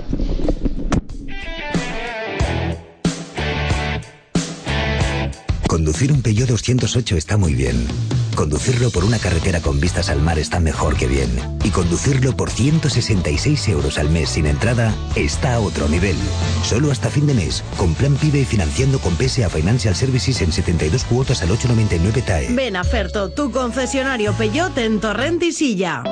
Conducir un Peugeot doscientos ocho está muy bien. Conducirlo por una carretera con vistas al mar está mejor que bien. Y conducirlo por ciento sesenta y seis euros al mes sin entrada está a otro nivel. Solo hasta fin de mes, con plan PIBE y financiando con P S A Financial Services en setenta y dos cuotas al ocho noventa y nueve T A E. Ven a Ferto, tu concesionario Peugeot en Torrent y Silla.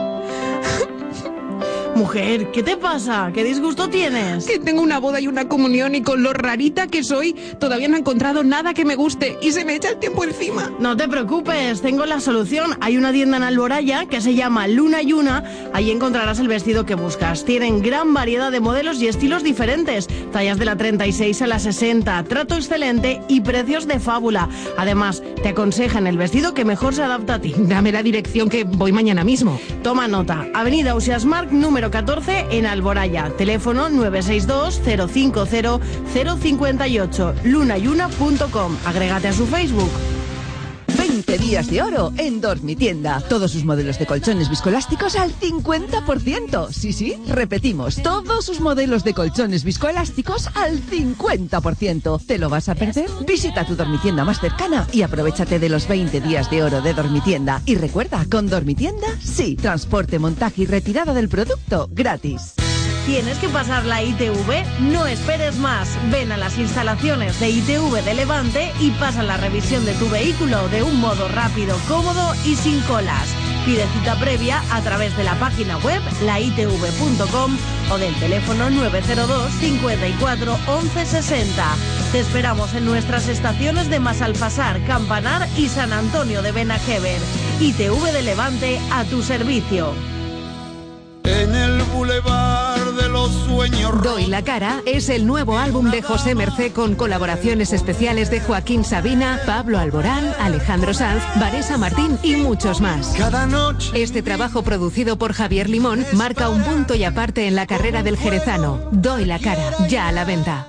Mujer, ¿qué te pasa? ¿Qué disgusto tienes? Que tengo una boda y una comunión y con lo rarita que soy, todavía no he encontrado nada que me guste y se me echa el tiempo encima. No te preocupes, tengo la solución. Hay una tienda en Alboraya que se llama Luna y Una. Ahí encontrarás el vestido que buscas. Tienen gran variedad de modelos y estilos diferentes. Tallas de la treinta y seis a la sesenta, trato excelente y precios de fábula. Además, te aconsejan el vestido que mejor se adapta a ti. Dame la dirección que voy mañana mismo. Toma nota. Avenida Usias Marc, número catorce, en Alboraya. Teléfono nueve seis dos cero cinco cero cero cinco ocho. lunayuna punto com. Agrégate a su Facebook. veinte días de oro en Dormitienda. Todos sus modelos de colchones viscoelásticos al cincuenta por ciento. Sí, sí, repetimos. Todos sus modelos de colchones viscoelásticos al cincuenta por ciento. ¿Te lo vas a perder? Visita tu Dormitienda más cercana y aprovéchate de los veinte días de oro de Dormitienda. Y recuerda, con Dormitienda, sí, transporte, montaje y retirada del producto gratis. ¿Tienes que pasar la I T V? No esperes más. Ven a las instalaciones de I T V de Levante y pasa la revisión de tu vehículo de un modo rápido, cómodo y sin colas. Pide cita previa a través de la página web la i te ve punto com o del teléfono nueve cero dos, cincuenta y cuatro, once sesenta. Te esperamos en nuestras estaciones de Masalfasar, Campanar y San Antonio de Benajever. I te ve de Levante a tu servicio. En el bulevar de los sueños. Doy la cara es el nuevo álbum de José Mercé con colaboraciones especiales de Joaquín Sabina, Pablo Alborán, Alejandro Sanz, Vanessa Martín y muchos más. Cada noche. Este trabajo producido por Javier Limón marca un punto y aparte en la carrera del jerezano. Doy la cara, ya a la venta.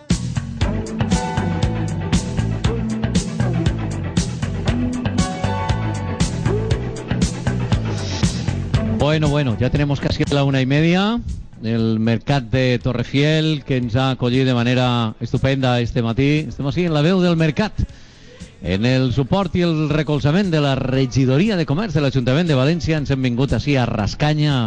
Bueno, bueno, ja tenemos casi la una y media. El mercat de Torrefiel, que ens ha acollit de manera estupenda este matí. Estem així en la veu del mercat, en el suport i el recolzament de la regidoria de comerç de l'Ajuntament de València. Ens hem vingut així a Rascanya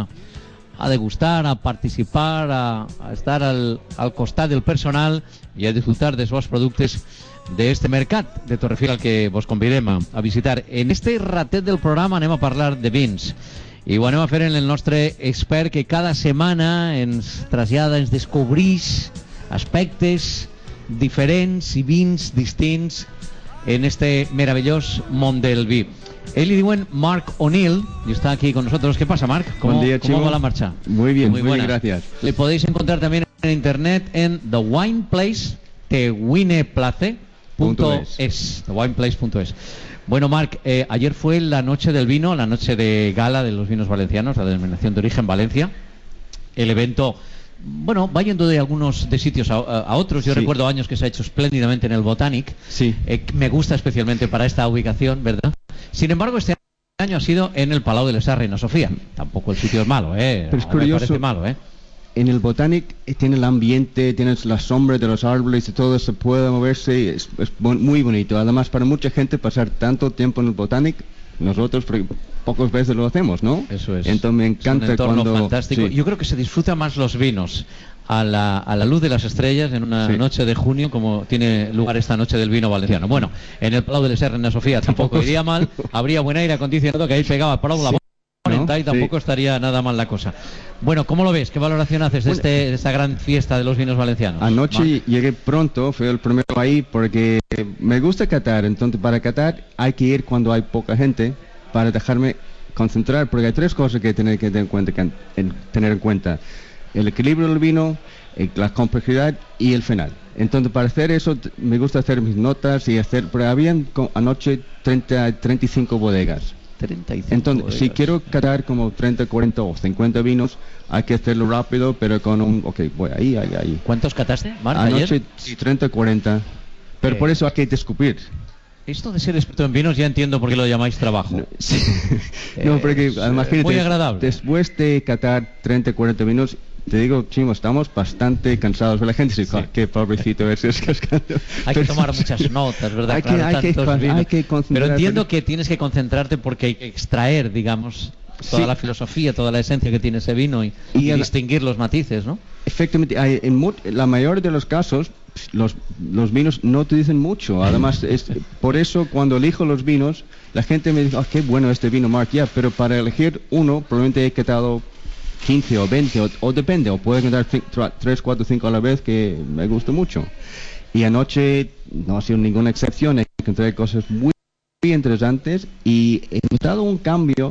a degustar, a participar, a, a estar al, al costat del personal i a disfrutar dels bons productes d'este mercat de Torrefiel al que vos convidem a, a visitar. En este ratet del programa anem a parlar de vins. I ho anem a fer en el nostre expert que cada setmana ens trasllada, ens descobreix aspectes diferents i vins distints en este meravellós món del vi. Él le diuen Mark O'Neill y está aquí con nosotros. ¿Qué pasa, Mark? ¿Cómo, Buen día, ¿cómo Chivo. va la marcha? Muy bien, muy, muy buena. gracias. Le podéis encontrar también en internet en The Wine Place, tewineplace punto es, the wine place punto es. Bueno, Marc, eh, ayer fue la noche del vino, la noche de gala de los vinos valencianos, la denominación de origen Valencia. El evento, bueno, va yendo de algunos de sitios a, a otros. Yo Sí. recuerdo años que se ha hecho espléndidamente en el Botanic. Sí. Eh, me gusta especialmente para esta ubicación, ¿verdad? Sin embargo, este año ha sido en el Palau de les Arts, Reina Sofía. Tampoco el sitio es malo, ¿eh? Pero es No me curioso. parece malo, ¿eh? En el Botanic eh, tiene el ambiente, tienes la sombra de los árboles y todo se puede moverse, y es, es bon- muy bonito. Además, para mucha gente pasar tanto tiempo en el Botanic, nosotros porque pocas veces lo hacemos, ¿no? Eso es. Entonces me encanta Es un entorno cuando... fantástico. sí. Yo creo que se disfruta más los vinos a la, a la luz de las estrellas en una Sí. noche de junio como tiene lugar esta noche del vino valenciano. Bueno, en el Palau de les Arts, Reina Sofía tampoco iría mal, habría buen aire acondicionado que ahí pegaba Palau la Sí. Bonenta y ¿no? tampoco Sí. estaría nada mal la cosa. Bueno, ¿cómo lo ves? ¿Qué valoración haces de, Bueno. este, de esta gran fiesta de los vinos valencianos? Anoche Marc? llegué pronto, fui el primero ahí porque me gusta catar, entonces para catar hay que ir cuando hay poca gente para dejarme concentrar, porque hay tres cosas que tener que tener en cuenta, que- en- tener en cuenta. El equilibrio del vino, eh, la complejidad y el final. Entonces para hacer eso t- me gusta hacer mis notas y hacer, pero habían co- anoche treinta, treinta y cinco bodegas. treinta y cinco Entonces, si bodegas. quiero catar como treinta, cuarenta o cincuenta vinos, hay que hacerlo rápido, pero con un... Ok, voy ahí, ahí, ahí. ¿Cuántos cataste, Marc, Anoche, ayer? sí, treinta, cuarenta. Pero Eh. por eso hay que descubrir. Esto de ser experto en vinos ya entiendo por qué lo llamáis trabajo. No, porque Es, además, eh, fíjate, muy agradable. después de catar treinta, cuarenta vinos, te digo, Chimo, estamos bastante cansados. La gente dice, "Ah, qué pobrecito ese es cascando". Hay que Pero- tomar muchas notas, ¿verdad? Hay que- Claro, hay que tantos con- vinos. hay que concentrarse. Pero entiendo que tienes que concentrarte porque hay que extraer, digamos, toda Sí. la filosofía, toda la esencia que tiene ese vino y, Y y el- distinguir los matices, ¿no? Efectivamente, hay- en mu- la mayoría de los casos los, los vinos no te dicen mucho. Además, es, por eso cuando elijo los vinos, la gente me dice, "Ah, qué bueno este vino, Marc", ya, pero para elegir uno, probablemente he catado quince o veinte, o, o depende, o puede quedar tres, cuatro, cinco a la vez que me gusta mucho. Y anoche no ha sido ninguna excepción, encontré cosas muy, muy interesantes y he notado un cambio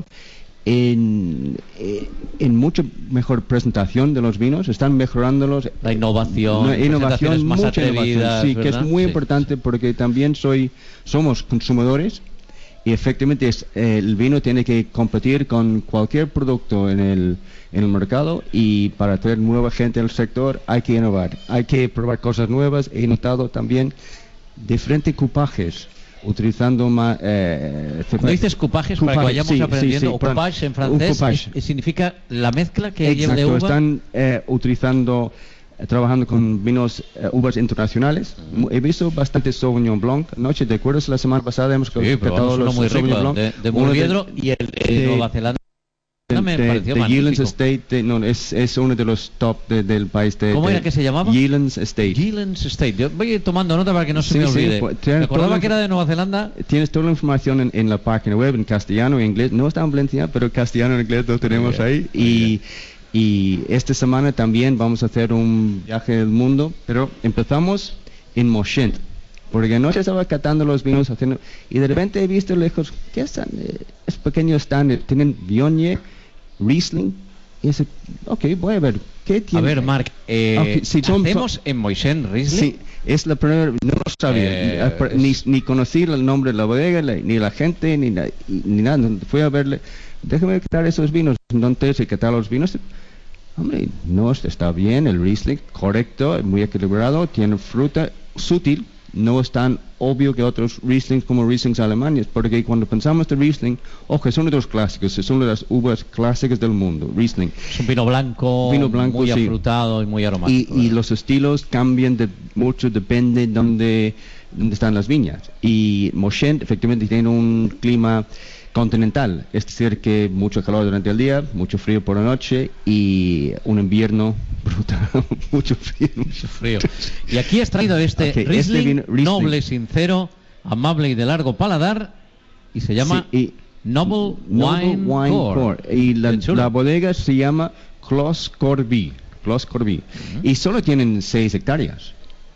en, eh, en mucho mejor presentación de los vinos, están mejorándolos. La innovación, Una innovación, presentaciones más mucha innovación, atrevidas, sí, que es ¿verdad? muy Sí, importante porque también soy, somos consumidores y efectivamente es, eh, el vino tiene que competir con cualquier producto en el, en el mercado y para tener nueva gente en el sector hay que innovar, hay que probar cosas nuevas. He notado también diferentes cupajes utilizando más... Eh, Cuando dices cupajes, para que Cupaje, vayamos sí, aprendiendo, sí, sí, o coupage en francés un coupage. es- significa la mezcla que lleva Exacto, de uva. están eh, utilizando, eh, trabajando con vinos, eh, uvas internacionales. Mu- He visto bastante Sauvignon Blanc. Anoche, ¿te acuerdas? La semana pasada hemos Sí, catado probamos uno los muy Sauvignon rico, Blanc. de, de Uno Murviedro y el de de- Nueva Zelanda. No me de, pareció de magnífico. Yealands Estate, de- no, es, es uno de los top de- del país. De, ¿Cómo de era que se llamaba? Yealands Estate. Yealands Estate. Yo voy tomando nota para que no se Sí, me sí, olvide. pues, tiene Me acordaba toda la- que era de Nueva Zelanda. Tienes toda la información en, en la página web, en castellano e inglés. No está en Valencia, pero castellano e inglés lo tenemos bien, ahí. Y, y esta semana también vamos a hacer un viaje al mundo, pero empezamos en Moshent. Porque anoche estaba catando los vinos haciendo, y de repente he visto lejos, ¿qué están? Eh, es pequeño stand, tienen Viognier, Riesling, y ese, ok, voy a ver, ¿qué A tiene? ver, Marc, eh, Ok, sí, son- ¿hacemos son- en Moixent Riesling? Sí, es la primera, no lo sabía, Eh, ni, ni conocí el nombre de la bodega, la- ni la gente, ni, na- ni nada, fui a verle, déjame catar esos vinos, entonces, y catar los vinos, hombre, no, está bien, el Riesling, correcto, muy equilibrado, tiene fruta, sutil, no es tan obvio que otros Rieslings como Rieslings alemanes, porque cuando pensamos de Riesling, ojo, es uno de los clásicos, es una de las uvas clásicas del mundo, Riesling. Es un vino blanco, Vino blanco, muy sí. afrutado y muy Y, aromático. y los estilos cambian de mucho, depende dónde, dónde están las viñas. Y Moshent efectivamente tiene un clima continental, es decir, que mucho calor durante el día, mucho frío por la noche y un invierno brutal, mucho frío. Mucho frío. Y aquí has traído este Ok, este Riesling, vino- Riesling. noble, sincero, amable y de largo paladar, y se llama Sí, y Noble, Noble Wine, Wine Core. Core. Y la, Qué chulo. la bodega se llama Clos Corby. Clos Corby. Y solo tienen seis hectáreas.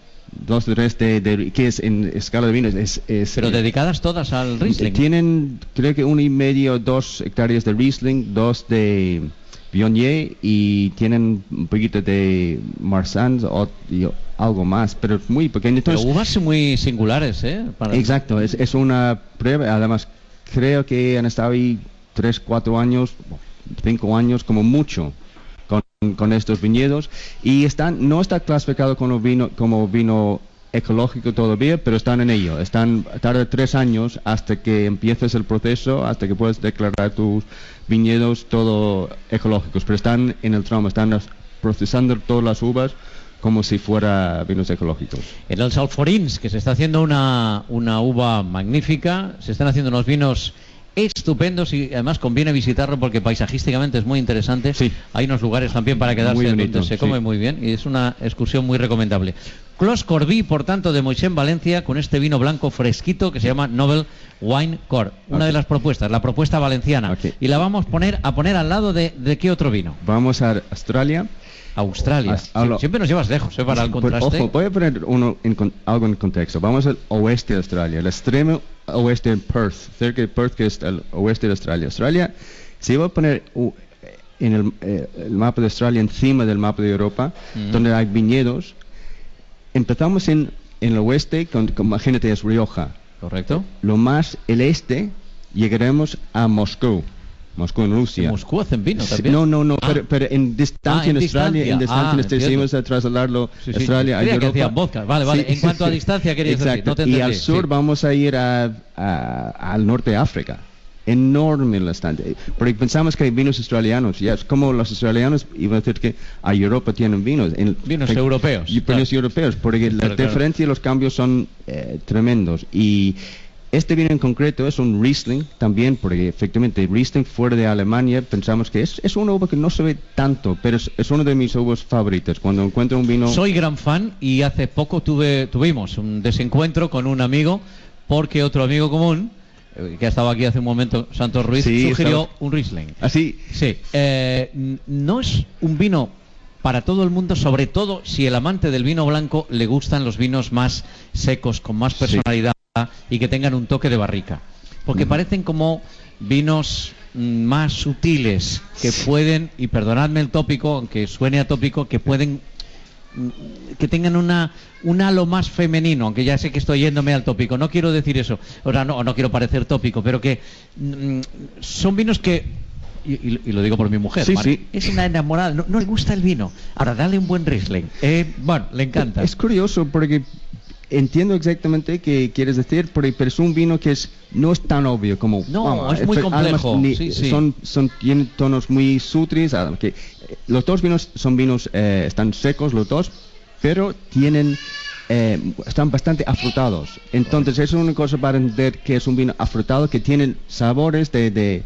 Dos de tres de, de- que es en escala de vinos. Es, es, Pero eh, dedicadas todas al Riesling. Tienen, creo que uno y medio, dos hectáreas de Riesling, dos de Viognier y tienen un poquito de Marsanne o y algo más, pero es muy pequeño. Pero Entonces, uvas muy singulares, ¿eh? Para- exacto, es, es una prueba. Además, creo que han estado ahí tres, cuatro años, cinco años como mucho con, con estos viñedos y están, no está clasificado como vino, como vino ecológico todavía, pero están en ello. Están, tarda tres años hasta que empieces el proceso, hasta que puedes declarar tus viñedos todo ecológicos, pero están en el tramo, están las- procesando todas las uvas como si fuera vinos ecológicos. En el Salforins, que se está haciendo una, una uva magnífica, se están haciendo unos vinos estupendos y además conviene visitarlo porque paisajísticamente es muy interesante. Hay unos lugares también para quedarse Muy donde bonito, se sí. come muy bien y es una excursión muy recomendable. Clos Corby, por tanto, de Moixent Valencia, con este vino blanco fresquito que se llama Noble Wine Core. Una Ok. de las propuestas, la propuesta valenciana. Y la vamos poner, a poner al lado de, de qué otro vino. Vamos a Australia. Australia. As- a lo- Siempre nos llevas lejos, ¿eh? Para el Por- contraste. Ojo, voy a poner uno en con- algo en contexto. Vamos al oeste de Australia, el extremo oeste de Perth, cerca de Perth, que es el oeste de Australia. Australia, si voy a poner uh, en el, eh, el mapa de Australia encima del mapa de Europa, Ujú. donde hay viñedos, empezamos en, en el oeste, con, con- imagínate, es Rioja. Correcto. Lo más el este, llegaremos a Moscú. Moscú en Rusia. En Moscú hacen vino Sí, también. No, no, no, Ah. pero, pero en distancia Ah, en en Australia, distancia. en distancia Ah, este, entiendo. decidimos a trasladarlo Sí, a sí, Australia, a creía que Europa. hacían vodka. Vale, vale. En cuanto a distancia querías decir, Exacto. no te y entendí, al sur sí. vamos a ir a, a- al norte de África. Enorme el estante. Porque pensamos que hay vinos australianos. Ya es como los australianos iban a decir que a Europa tienen vinos. En- Vinos que- europeos, y vinos claro. europeos. Porque la Claro, claro. diferencia y los cambios son eh, tremendos. Y este vino en concreto es un Riesling también, porque efectivamente Riesling fuera de Alemania pensamos que es, es una uva que no se ve tanto, pero es, es una de mis uvas favoritas. Cuando encuentro un vino... Soy gran fan y hace poco tuve, tuvimos un desencuentro con un amigo porque otro amigo común, eh, que ha estado aquí hace un momento, Santos Ruiz, Sí, sugirió estaba- un Riesling. Así. Sí. Eh, n- no es un vino para todo el mundo, sobre todo si el amante del vino blanco le gustan los vinos más secos, con más personalidad y que tengan un toque de barrica. Porque Ujú. parecen como vinos mm, más sutiles que pueden, y perdonadme el tópico, aunque suene atópico, que pueden mm, que tengan una un halo más femenino, aunque ya sé que estoy yéndome al tópico, no quiero decir eso, ahora no, no quiero parecer tópico, pero que mm, son vinos que y, y- y lo digo por mi mujer, Sí, Mari, sí. es una enamorada, no, no le gusta el vino, ahora dale un buen Riesling, eh, bueno, le encanta. Es curioso porque entiendo exactamente qué quieres decir, pero, pero es un vino que es no es tan obvio como... No, es muy además, complejo, ni- sí, sí. Son, son, tienen tonos muy sutris, además que eh, los dos vinos son vinos, eh, están secos los dos, pero tienen... eh, están bastante afrutados. Entonces es una cosa para entender que es un vino afrutado que tiene sabores de, de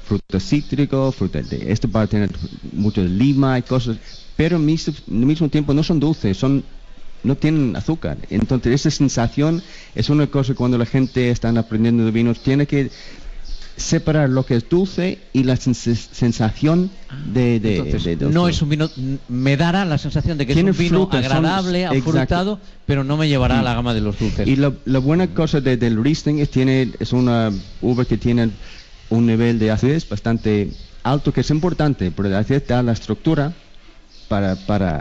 fruta cítrico, fruta de este va a tener mucho de lima y cosas, pero al mismo, al mismo tiempo no son dulces, son no tienen azúcar. Entonces esa sensación es una cosa cuando la gente está aprendiendo de vinos, tiene que separar lo que es dulce y la sens sensación de, de, Entonces, de, de, de no es un vino, me dará la sensación de que tiene es un vino frutas, agradable, son, afrutado, exacto. pero no me llevará a la gama de los dulces. Y lo, la buena cosa de, del Riesling es tiene es una uva que tiene un nivel de acidez bastante alto, que es importante, porque la acidez da la estructura para para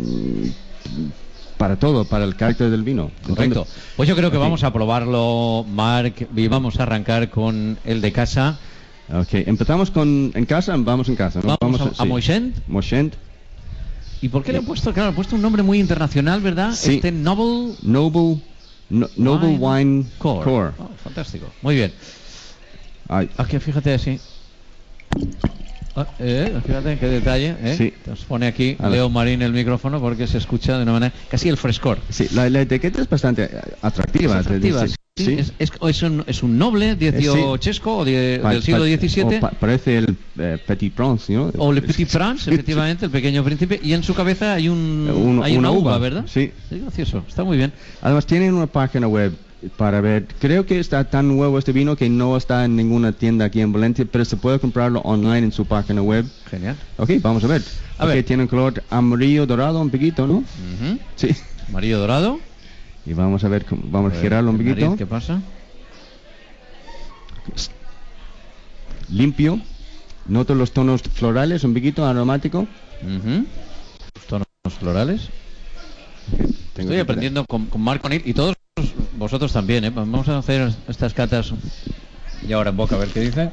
para todo, para el carácter del vino. Correcto. Entonces, pues yo creo que okay. vamos a probarlo, Marc, y vamos a arrancar con el de casa. Ok, empezamos con en casa, vamos en casa, ¿no? Vamos, vamos a, a sí. Moixent. Moixent. ¿Y por qué le he puesto? Claro, le he puesto un nombre muy internacional, ¿verdad? Sí. Este Noble Noble no, Noble Wine, Wine Core. Core. Oh, fantástico. Muy bien. Ay. Aquí, fíjate así. Ah, eh, fíjate qué detalle, ¿eh? Sí. Nos pone aquí A ver. Leo Marín el micrófono porque se escucha de una manera casi el frescor. Sí, la, la etiqueta es bastante atractiva. Es atractiva, Sí, sí. sí. Es, es, es un, es un noble dieciochesco o de- Pa- del siglo pa- diecisiete. o pa- parece el eh, Petit Prince, ¿no? O Le Petit Prince, efectivamente, el pequeño príncipe, y en su cabeza hay un Un- hay una, una uva, uva, ¿verdad? sí. Es gracioso, está muy bien. Además tienen una página web para ver. Creo que está tan nuevo este vino que no está en ninguna tienda aquí en Valencia, pero se puede comprarlo online en su página web. Genial. Ok, vamos a ver. A Ok, ver. tiene un color amarillo dorado un poquito, ¿no? Ujú. Sí. Amarillo dorado. Y vamos a ver, cómo- vamos a, ver, girarlo un el poquito. nariz, ¿qué pasa? Limpio. Noto los tonos florales, un poquito aromático. Ujú. Los tonos florales. Tengo Estoy que- aprendiendo con, con Marc O'Neill y todos vosotros también, ¿eh? Vamos a hacer estas catas. Y ahora en boca, a ver qué dice.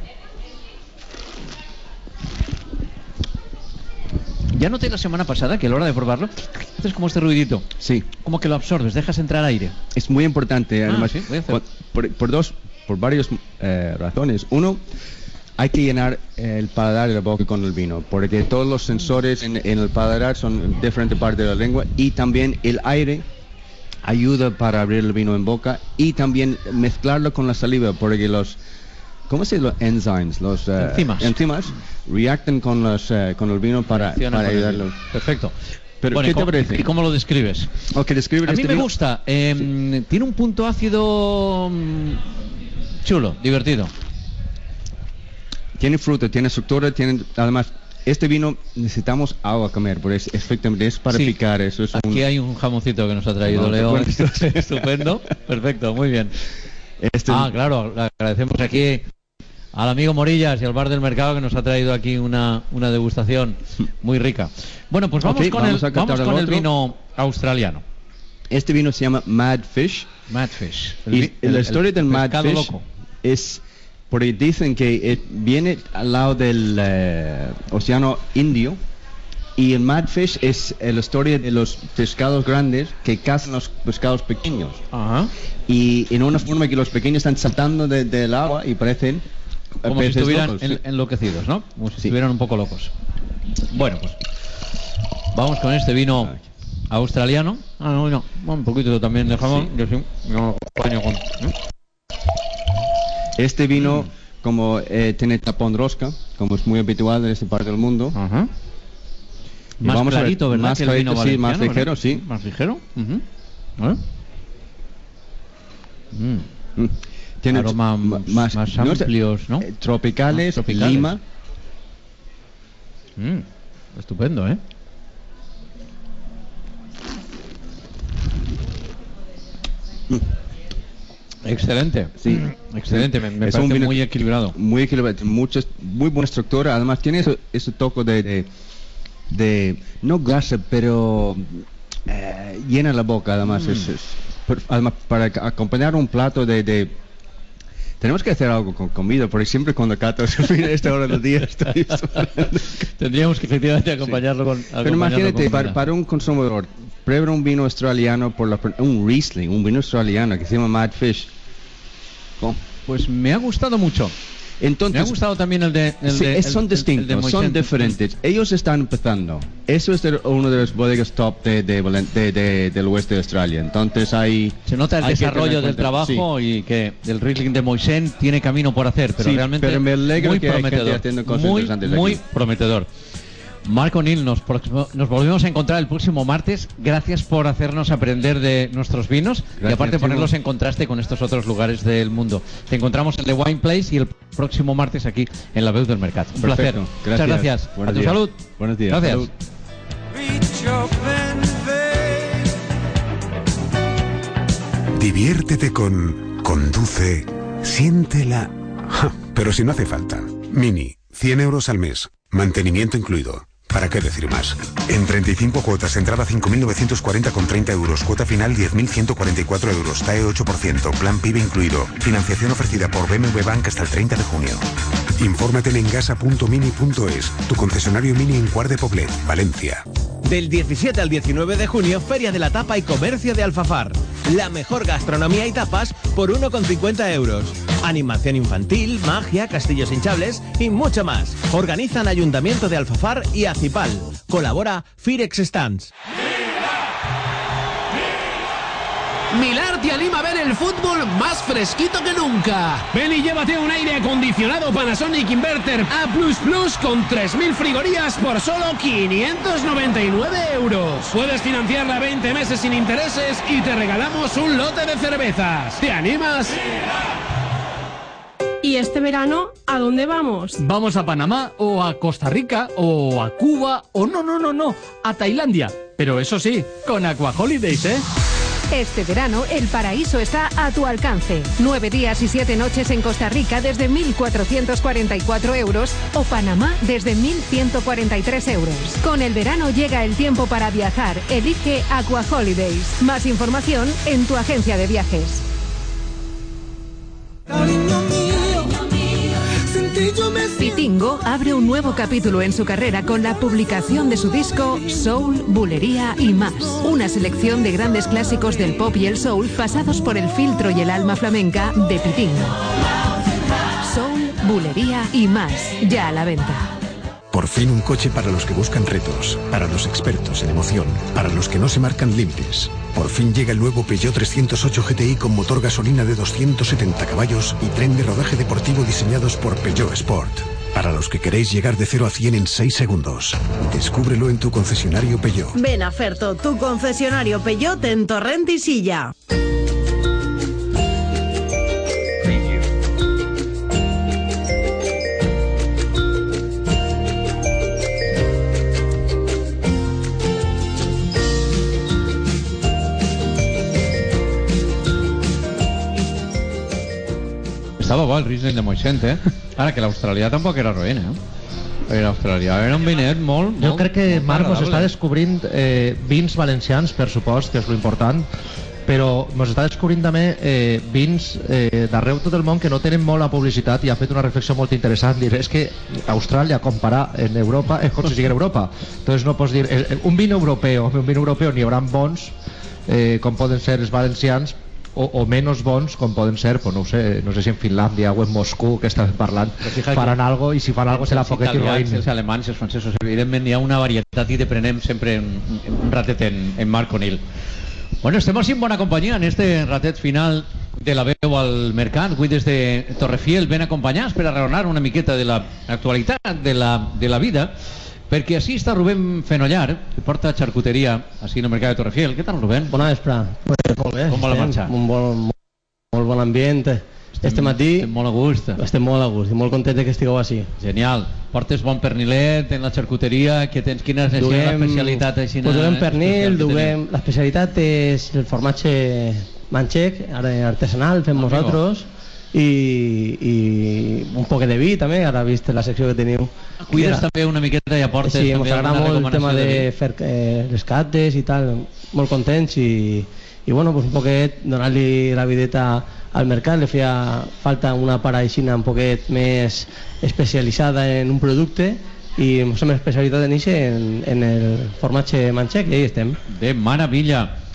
Ya noté la semana pasada que a la hora de probarlo haces como este ruidito. Sí. Como que lo absorbes, dejas entrar aire. Es muy importante, Ah, además, sí, voy a hacer. por, por- por dos, por varias eh, razones. Uno, hay que llenar el paladar de la boca con el vino, porque todos los sensores en, en el paladar son en diferentes partes de la lengua, y también el aire ayuda para abrir el vino en boca, y también mezclarlo con la saliva, porque los ¿cómo se dice? Los enzymes, los eh, Enzimas. enzimas reactan con los eh, con el vino para, Reaccionan para con el ayudarlo. vino. Perfecto. Pero, Bueno, ¿qué ¿y te cómo- parece? ¿Y cómo lo describes? Ok, describe A mí este me vino. gusta. eh, Tiene un punto ácido mm, chulo, divertido. Tiene fruta, tiene estructura, tiene además este vino necesitamos agua a comer, porque es, efectivamente es para Sí. picar, eso es un- Aquí hay un jamoncito que nos ha traído No, te Leo. cuento. Estupendo. Perfecto, muy bien. Este- Ah, claro, le agradecemos aquí al amigo Morillas y al Bar del Mercado que nos ha traído aquí una, una degustación muy rica. Bueno, pues vamos Ok, con, vamos a el, catar vamos el con el otro. vino australiano. Este vino se llama Mad Fish. Mad Fish. El Y vi- el- la historia el del Mad pescado Fish loco. es porque dicen que eh, viene al lado del eh, Océano Indio, y el Mad Fish es eh, la historia de los pescados grandes que cazan los pescados pequeños. Ajá. Y en una forma que los pequeños están saltando de- del agua y parecen eh, Como si peces estuvieran locos. en- enloquecidos, ¿no? Como si estuvieran un poco locos. Bueno, pues vamos con este vino australiano. Ah, no, no, un poquito también de jamón. Yo sí, yo lo acompaño con... ¿eh? Este vino, como eh, tiene tapón rosca, como es muy habitual en esta parte del mundo. Ajá. Y Más vamos a ver, clarito, ¿verdad? Más que el vino clarito, sí, más valenciano, ligero, ¿verdad? sí. Más ligero. Ujú. A ver. Mm. Mm. Tiene Aroma ma- más, más no sé, amplios, ¿no? eh, tropicales, Más tropicales. lima. Mm. Estupendo, ¿eh? Excelente. Sí. Excelente, me, me Es parece un vino muy equilibrado. Muy equilibrado, muchas, muy buena estructura. Además tiene ese, ese toque de, de, de- no grasa, pero eh, llena la boca. Además, Mm. es, es- per- además para ac- acompañar un plato de, de- tenemos que hacer algo con comida, porque siempre cuando cato a esta hora del día estoy Tendríamos que efectivamente acompañarlo con. Pero acompañarlo imagínate, con para, comida. para un consumidor, prueba un vino australiano, por la, un Riesling, un vino australiano que se llama Mad Fish. ¿Cómo? Pues me ha gustado mucho. Entonces, me ha gustado también el de... El sí, de es, son el, distintos, el de son diferentes. Ellos están empezando. Eso es de, uno de los bodegas top de, de, de, de, del oeste de Australia. Entonces hay... Se nota el desarrollo del trabajo sí. y que el Riesling de Moixent tiene camino por hacer, pero sí, realmente pero me alegro muy que hay prometedor. gente haciendo cosas muy, interesantes muy aquí. prometedor. Marc O'Neill, nos, nos volvemos a encontrar el próximo martes. Gracias por hacernos aprender de nuestros vinos Gracias, y aparte Timo. ponerlos en contraste con estos otros lugares del mundo. Te encontramos en The Wine Place y el próximo martes aquí en La Veu del Mercat. Un Perfecto. placer. Gracias. Muchas gracias. Buenos a tu días. salud. Buenos días. Gracias. Salud. Diviértete con Conduce, siéntela. Ja, pero si no hace falta. Mini, cien euros al mes, mantenimiento incluido. ¿Para qué decir más? En treinta y cinco cuotas, entrada cinco mil novecientos cuarenta con treinta euros, cuota final diez mil ciento cuarenta y cuatro euros, T A E ocho por ciento, plan PIB incluido. Financiación ofrecida por B M W Bank hasta el treinta de junio. Infórmate en engasa punto mini punto es, tu concesionario Mini en Cuart de Poblet, Valencia. Del diecisiete al diecinueve de junio, Feria de la Tapa y Comercio de Alfafar. La mejor gastronomía y tapas por uno con cincuenta euros. Animación infantil, magia, castillos hinchables y mucho más. Organizan Ayuntamiento de Alfafar y Acipal. Colabora Firex Stands. Milar te anima a ver el fútbol más fresquito que nunca. Ven y llévate un aire acondicionado Panasonic Inverter A plus plus con tres mil frigorías por solo quinientos noventa y nueve euros. Puedes financiarla veinte meses sin intereses y te regalamos un lote de cervezas. ¿Te animas? ¿Y este verano a dónde vamos? Vamos a Panamá o a Costa Rica o a Cuba o no, no, no, no, a Tailandia. Pero eso sí, con Aqua Holidays, ¿eh? Este verano el paraíso está a tu alcance. Nueve días y siete noches en Costa Rica desde mil cuatrocientos cuarenta y cuatro euros o Panamá desde mil ciento cuarenta y tres euros. Con el verano llega el tiempo para viajar. Elige Aqua Holidays. Más información en tu agencia de viajes. Pitingo abre un nuevo capítulo en su carrera con la publicación de su disco Soul, Bulería y Más. Una selección de grandes clásicos del pop y el soul pasados por el filtro y el alma flamenca de Pitingo. Soul, Bulería y Más, ya a la venta. Por fin un coche para los que buscan retos, para los expertos en emoción, para los que no se marcan límites. Por fin llega el nuevo Peugeot trescientos ocho G T I con motor gasolina de doscientos setenta caballos y tren de rodaje deportivo diseñados por Peugeot Sport. Para los que queréis llegar de cero a cien en seis segundos. Descúbrelo en tu concesionario Peugeot. Ven a Ferto, tu concesionario Peugeot en Torrent y Silla. Estava bo el Riesling de Moixent, eh? Ara que l'australià tampoc era roent, eh? Era australià, era un vinet molt... Jo molt, crec que molt Marc mos agradable. està descobrint eh, vins valencians, per supost, que és lo important, però mos està descobrint també eh, vins eh, d'arreu tot el món que no tenen molt la publicitat i ha fet una reflexió molt interessant. Dir, és que Austràlia, comparar en Europa, és com si siguera Europa. Entonces no pots dir, eh, un vin europeu, un vin europeu n'hi haurà bons, eh, com poden ser els valencians, O, o menos bons com poden ser, pues no ho sé, no sé si en Finlàndia o en Moscú, que estàvem parlant, faran algo i si fan algo serà poquet i roïn. Els alemanys, els francesos, evidentment hi ha una varietat i deprenem sempre un, un ratet en, en Marc O'Neill. Bueno, estem així en bona companyia en este ratet final de La Veu al Mercat, avui des de Torrefiel ben acompanyats per a raonar una miqueta de l'actualitat de, la, de la vida, perquè així està Rubén Fenollar, que porta xarcuteria així en el Mercat de Torrefiel. Què tal, Rubén? Bona vespre. Pues molt bé. Com vol estem, marxar? Un bon, molt, molt bon ambient. Estem, este matí... Estem molt a gust. Estem molt a gust i molt content que estigueu així. Genial. Portes bon pernilet en la xarcuteria, que tens, quina és duguem, l'especialitat? Així, pues duguem pernil, duguem... L'especialitat és el formatge manxec, artesanal, fem Amigo. nosaltres, i, i un poquet de vi també, ara vist la secció que teniu. Cuides era... també una miqueta i aportes sí, també ens agrada molt el tema de, de fer eh, les cates i tal, molt contents i, i bueno, pues un poquet donar-li la videta al mercat, li feia falta una part aixina un poquet més especialitzada en un producte i ens hem especialitzat en, en, en el formatge manxec i ahí estem. De maravilla.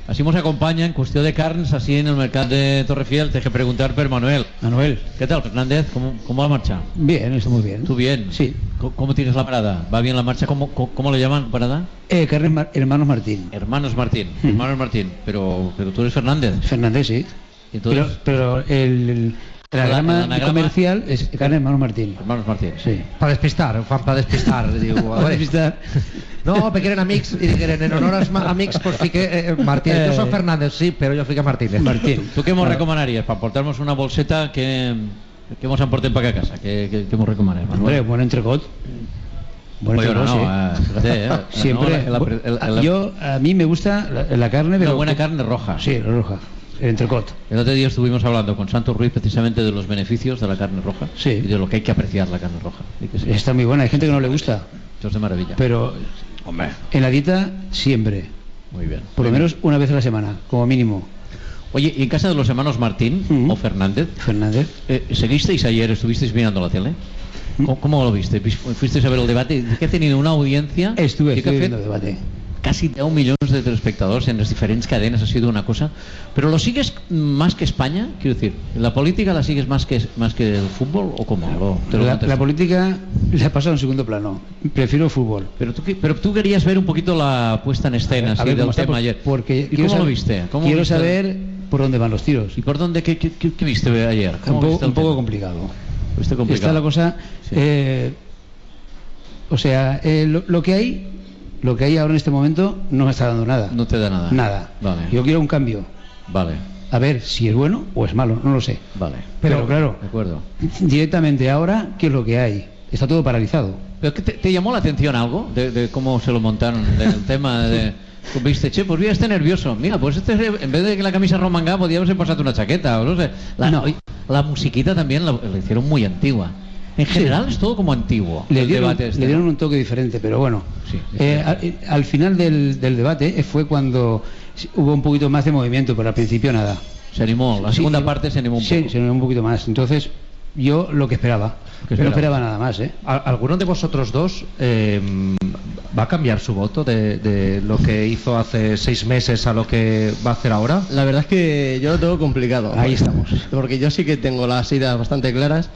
Así nos acompaña en cuestión de carnes, así en el mercado de Torrefiel. Te que preguntar por Manuel. Manuel. ¿Qué tal, Fernández? ¿Cómo, cómo va la marcha? Bien, está muy bien. ¿Tú bien? Sí. ¿Cómo, cómo tienes la parada? ¿Va bien la marcha? ¿Cómo, cómo, cómo le llaman parada? Eh, Carnes Mar Hermanos Martín. Hermanos Martín. Mm. Hermanos Martín. Pero, pero tú eres Fernández. Fernández, sí. Entonces, pero, pero el... el... El anagrama, el anagrama comercial es Carne Hermanos Martín. Hermanos Martín. Sí. Para despistar, Juan, para despistar. Digo, a despistar. No, me quieren amics y quieren en honor als amics, pues fique eh, Martín. Eh, yo soy Fernández, sí, pero yo fique Martínez. Martín. ¿Tú qué nos recomendarías para portarnos una bolseta que que nos emporten para acá a casa? ¿Qué, qué, qué nos recomendarías, Manuel? Hombre, buen entrecot. Buen Bueno, entrecot, no, sí. eh, fíjate, eh. Siempre. No, la, la, la, la, yo, a mí me gusta la, la carne, pero... Una buena carne roja. Sí, la roja. El entrecot. El otro día estuvimos hablando con Santos Ruiz precisamente de los beneficios de la carne roja. Sí. Y de lo que hay que apreciar la carne roja. Y que sí. Está muy buena, hay gente que no le gusta. Eso es de maravilla. Pero, hombre, en la dieta siempre. Muy bien. Por lo menos una vez a la semana, como mínimo. Oye, ¿y en casa de los hermanos Martín uh-huh. o Fernández? Fernández. Eh, ¿Seguisteis ayer, estuvisteis mirando la tele? Uh-huh. ¿Cómo, ¿Cómo lo viste? ¿Fuisteis a ver el debate? ¿Que ha tenido una audiencia? Estuve, estuve viendo el debate. Casi deu millones de telespectadores en las diferentes cadenas, ha sido una cosa. Pero ¿lo sigues más que España? Quiero decir, ¿la política la sigues más que más que el fútbol o cómo? Lo, te lo la, la política la ha pasado en segundo plano. Prefiero el fútbol. Pero tú, pero tú querías ver un poquito la puesta en escena así, del tema por, ayer. Porque ¿Y cómo saber, lo viste? ¿Cómo quiero viste saber el... por dónde van los tiros. ¿Y por dónde? ¿Qué, qué, qué, qué viste ayer? Un, po, un poco complicado. ¿Viste complicado? Está la cosa... Sí. Eh, o sea, eh, lo, lo que hay... Lo que hay ahora en este momento no me está dando nada. No te da nada. Nada. Vale. Yo quiero un cambio. Vale. A ver si es bueno o es malo, no lo sé. Vale. Pero, Pero claro, de acuerdo. Directamente ahora, ¿qué es lo que hay? Está todo paralizado. ¿Pero qué te, te llamó la atención algo de, de cómo se lo montaron, del tema de... Viste, che, pues mira, este nervioso. Mira, pues este, en vez de que la camisa romanga, podía haberse pasado una chaqueta, o no sé. La, no. la musiquita también la, la hicieron muy antigua. En general sí. Es todo como antiguo. Le dieron, debate este, le dieron ¿no? un toque diferente, pero bueno. Sí, eh, al, al final del, del debate fue cuando hubo un poquito más de movimiento, pero al principio nada. Se animó, la segunda sí, parte se animó un sí, poco. se animó un poquito más. Entonces, yo lo que esperaba. ¿Qué pero esperaba? no esperaba nada más, ¿eh? ¿Alguno de vosotros dos eh, va a cambiar su voto de, de lo que hizo hace seis meses a lo que va a hacer ahora? La verdad es que yo lo tengo complicado. Ahí estamos. Porque yo sí que tengo las ideas bastante claras.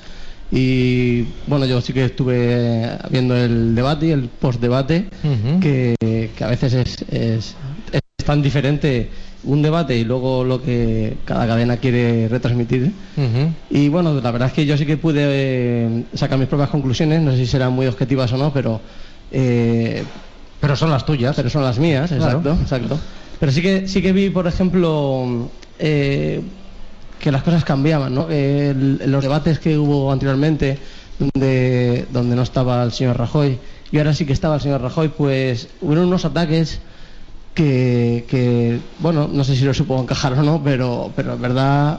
Y bueno, yo sí que estuve viendo el debate y el post-debate, uh-huh. que, que a veces es, es, es tan diferente un debate y luego lo que cada cadena quiere retransmitir. Uh-huh. Y bueno, la verdad es que yo sí que pude eh, sacar mis propias conclusiones, no sé si serán muy objetivas o no, pero... Eh, pero son las tuyas. Pero son las mías, exacto, claro. exacto. Pero sí que, sí que vi, por ejemplo... Eh, que las cosas cambiaban, ¿no? Eh, el, los debates que hubo anteriormente donde, donde no estaba el señor Rajoy y ahora sí que estaba el señor Rajoy, pues hubo unos ataques que, que bueno, no sé si lo supo encajar o no, pero pero en verdad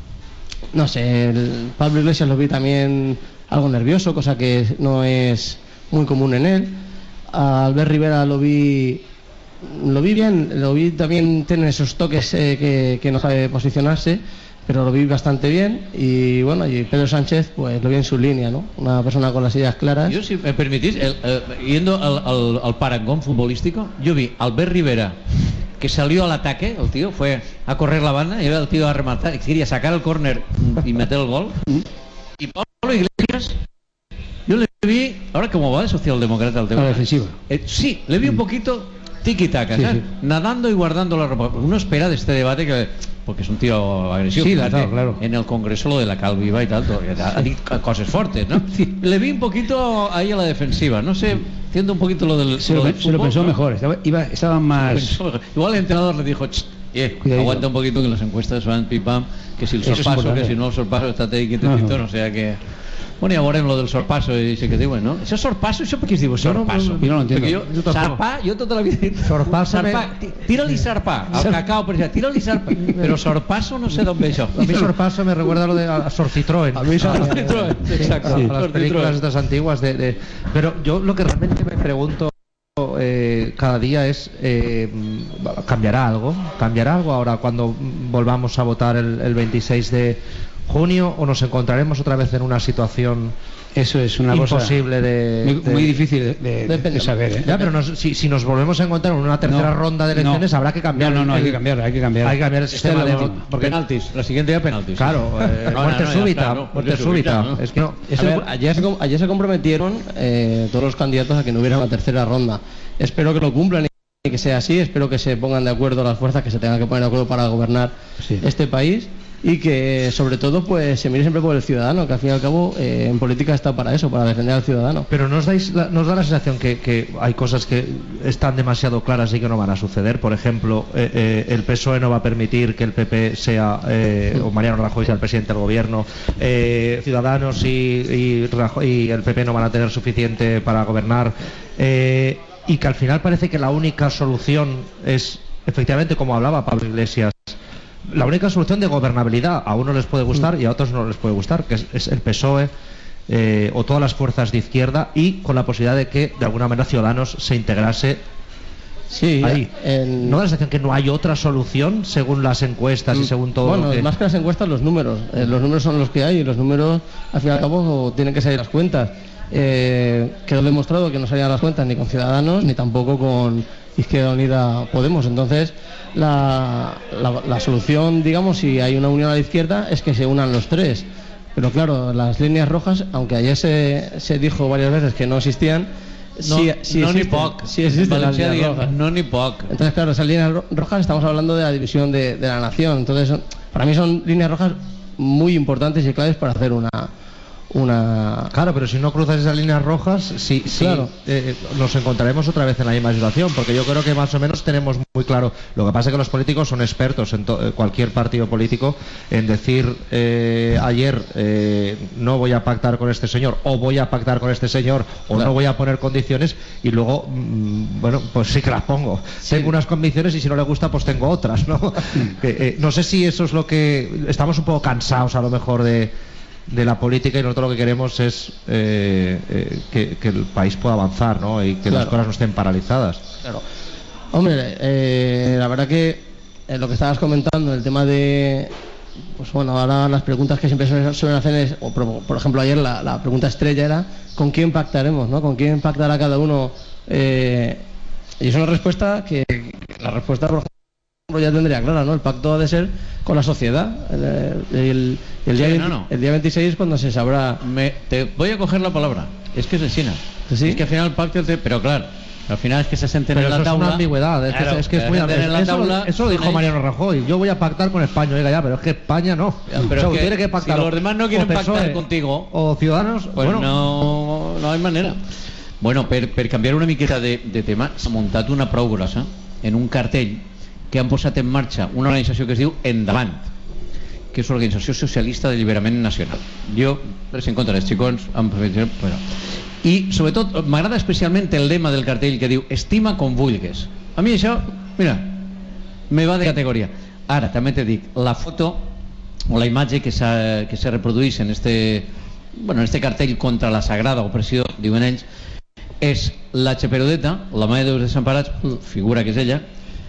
no sé, el Pablo Iglesias lo vi también algo nervioso, cosa que no es muy común en él. A Albert Rivera lo vi lo vi bien, lo vi también tener esos toques eh, que, que no sabe posicionarse, pero lo vi bastante bien. Y bueno, y Pedro Sánchez pues lo vi en su línea, ¿no? Una persona con las ideas claras. Yo, si me permitís, el, eh, yendo al, al, al parangón futbolístico, yo vi a Albert Rivera que salió al ataque, el tío fue a correr la banda y el tío a rematar, quería sacar el córner y meter el gol. Y Pablo Iglesias, yo le vi, ahora como va de socialdemócrata el tema, la defensiva. Eh, sí, le vi un poquito tiki-taka, sí, ¿sabes? Sí. Nadando y guardando la ropa. Uno espera de este debate que, porque es un tío agresivo, sí, claro, claro. En el Congreso lo de la Calviva y tal, todo, ha dicho cosas fuertes, ¿no? Sí. Le vi un poquito ahí a la defensiva, no sé, haciendo un poquito lo del, se lo lo, del se fútbol, lo pensó ¿no? mejor, estaba, iba, estaban más... Igual el entrenador le dijo, eh, aguanta un poquito que las encuestas van pim pam, que si el sorpaso, que si no el sorpaso, estate ahí quietecito, no, no sea que... Bueno, y ahora en lo del sorpaso y dice que digo, ¿no? ¿Eso es sorpaso? ¿Eso por qué es digo sorpaso? Yo no lo entiendo. Yo, yo sarpa, yo toda la vida he dit sorpaso sarpa, tira-li sarpa, al cacao, por ejemplo, tira-li sarpa, pero sorpaso no sé dónde eso. A mí sorpaso me recuerda a lo de a Sor Citroën. A Luis Sor Citroën, exacto. Sí, a las películas estas antiguas de, de... Pero yo lo que realmente me pregunto eh, cada día es eh, ¿cambiará algo? ¿Cambiará algo ahora cuando volvamos a votar el, el veintiséis de junio, o nos encontraremos otra vez en una situación eso es una imposible cosa de, muy, de, muy difícil de, de, de, de saber, ¿eh? Ya, pero nos, si, si nos volvemos a encontrar en una tercera no, ronda de elecciones, no, habrá que cambiar. No, no, no, el, hay que cambiar, hay que cambiar. Hay que cambiar el sistema de voto. Porque penaltis, la siguiente ya penaltis. Claro, ¿sí? eh, no, muerte no, no, súbita, claro, no, muerte súbita. ¿no? Es que no. A ver, ayer, se, ayer se comprometieron eh, todos los candidatos a que no hubiera una tercera ronda. Espero que lo cumplan y que sea así. Espero que se pongan de acuerdo las fuerzas que se tengan que poner de acuerdo para gobernar sí. este país. Y que sobre todo pues se mire siempre por el ciudadano, que al fin y al cabo eh, en política está para eso, para defender al ciudadano. Pero nos dais la, nos da la sensación que, que hay cosas que están demasiado claras y que no van a suceder. Por ejemplo, eh, eh, el P S O E no va a permitir que el P P sea eh, o Mariano Rajoy sea el presidente del gobierno. eh, Ciudadanos y, y, Rajoy, y el P P no van a tener suficiente para gobernar. Eh, y que al final parece que la única solución es, efectivamente, como hablaba Pablo Iglesias, la única solución de gobernabilidad. A unos les puede gustar y a otros no les puede gustar, que es, es el P S O E eh, o todas las fuerzas de izquierda, y con la posibilidad de que de alguna manera Ciudadanos se integrase sí, ahí. En... ¿No da la sensación que no hay otra solución según las encuestas y según todo bueno, lo que... más que las encuestas, los números. Eh, los números son los que hay y los números, al fin y al cabo, tienen que salir las cuentas. Eh, quedó demostrado que no salían las cuentas ni con Ciudadanos ni tampoco con Izquierda Unida Podemos. Entonces la, la, la solución, digamos, si hay una unión a la izquierda, es que se unan los tres. Pero claro, las líneas rojas, aunque ayer se, se dijo varias veces que no existían, no, sí, sí no existen, ni poc. sí existen las líneas digan, rojas. No ni poc. Entonces claro, esas líneas ro rojas, estamos hablando de la división de, de la nación. Entonces son, para mí son líneas rojas muy importantes y claves para hacer una una... Claro, pero si no cruzas esas líneas rojas, sí, sí, claro. eh, nos encontraremos otra vez en la misma situación, porque yo creo que más o menos tenemos muy claro. Lo que pasa es que los políticos son expertos en to cualquier partido político en decir eh, ayer eh, no voy a pactar con este señor, o voy a pactar con este señor, o claro. no voy a poner condiciones, y luego, mmm, bueno, pues sí que las pongo. Sí. Tengo unas condiciones y si no le gusta, pues tengo otras, ¿no? eh, eh, no sé si eso es lo que... Estamos un poco cansados a lo mejor de... de la política, y nosotros lo que queremos es eh, eh, que, que el país pueda avanzar, ¿no? Y que claro. las cosas no estén paralizadas. Claro. Hombre, eh, la verdad que eh, lo que estabas comentando, el tema de, pues bueno, ahora las preguntas que siempre suelen, suelen hacer es, o por, por ejemplo ayer la, la pregunta estrella era ¿con quién pactaremos, no? ¿Con quién pactará cada uno? Eh, y es una respuesta que, que la respuesta, por ejemplo, ya tendría clara, ¿no? El pacto ha de ser con la sociedad. El, el, el, día, sí, no, no. el día veintiséis, cuando se sabrá... Me, te voy a coger la palabra. Es que es de China. ¿Sí? Es que al final el pacto... Te, pero claro, al final es que se sienten pero en eso la tabla... es una ambigüedad. Es claro, que es, que es muy ambigüedad. Eso, tabla, eso lo dijo Mariano Rajoy. Yo voy a pactar con España. Oiga, ya, pero es que España no. Ya, pero o sea, es que, tiene que pactar, si los demás no quieren P S O E, pactar contigo... O Ciudadanos... Pues bueno. no, no hay manera. Bueno, per, per canviar una miqueta de, de tema, s'ha muntat una prou grossa en un cartell que han posat en marxa una organització que es diu Endavant, que és l'Organització Socialista d'Alliberament Nacional. Jo, res en contra dels xicons, bueno. I sobretot m'agrada especialment el lema del cartell que diu estima com vulgues. A mi això, mira, me va de categoria. Ara, també te dic, la foto o la imatge que se, que se reprodueix en este, bueno, en este cartell contra la sagrada opressió, diuen ells, és la Xeperodeta, la Mare de Déus Desemparats, figura que és ella,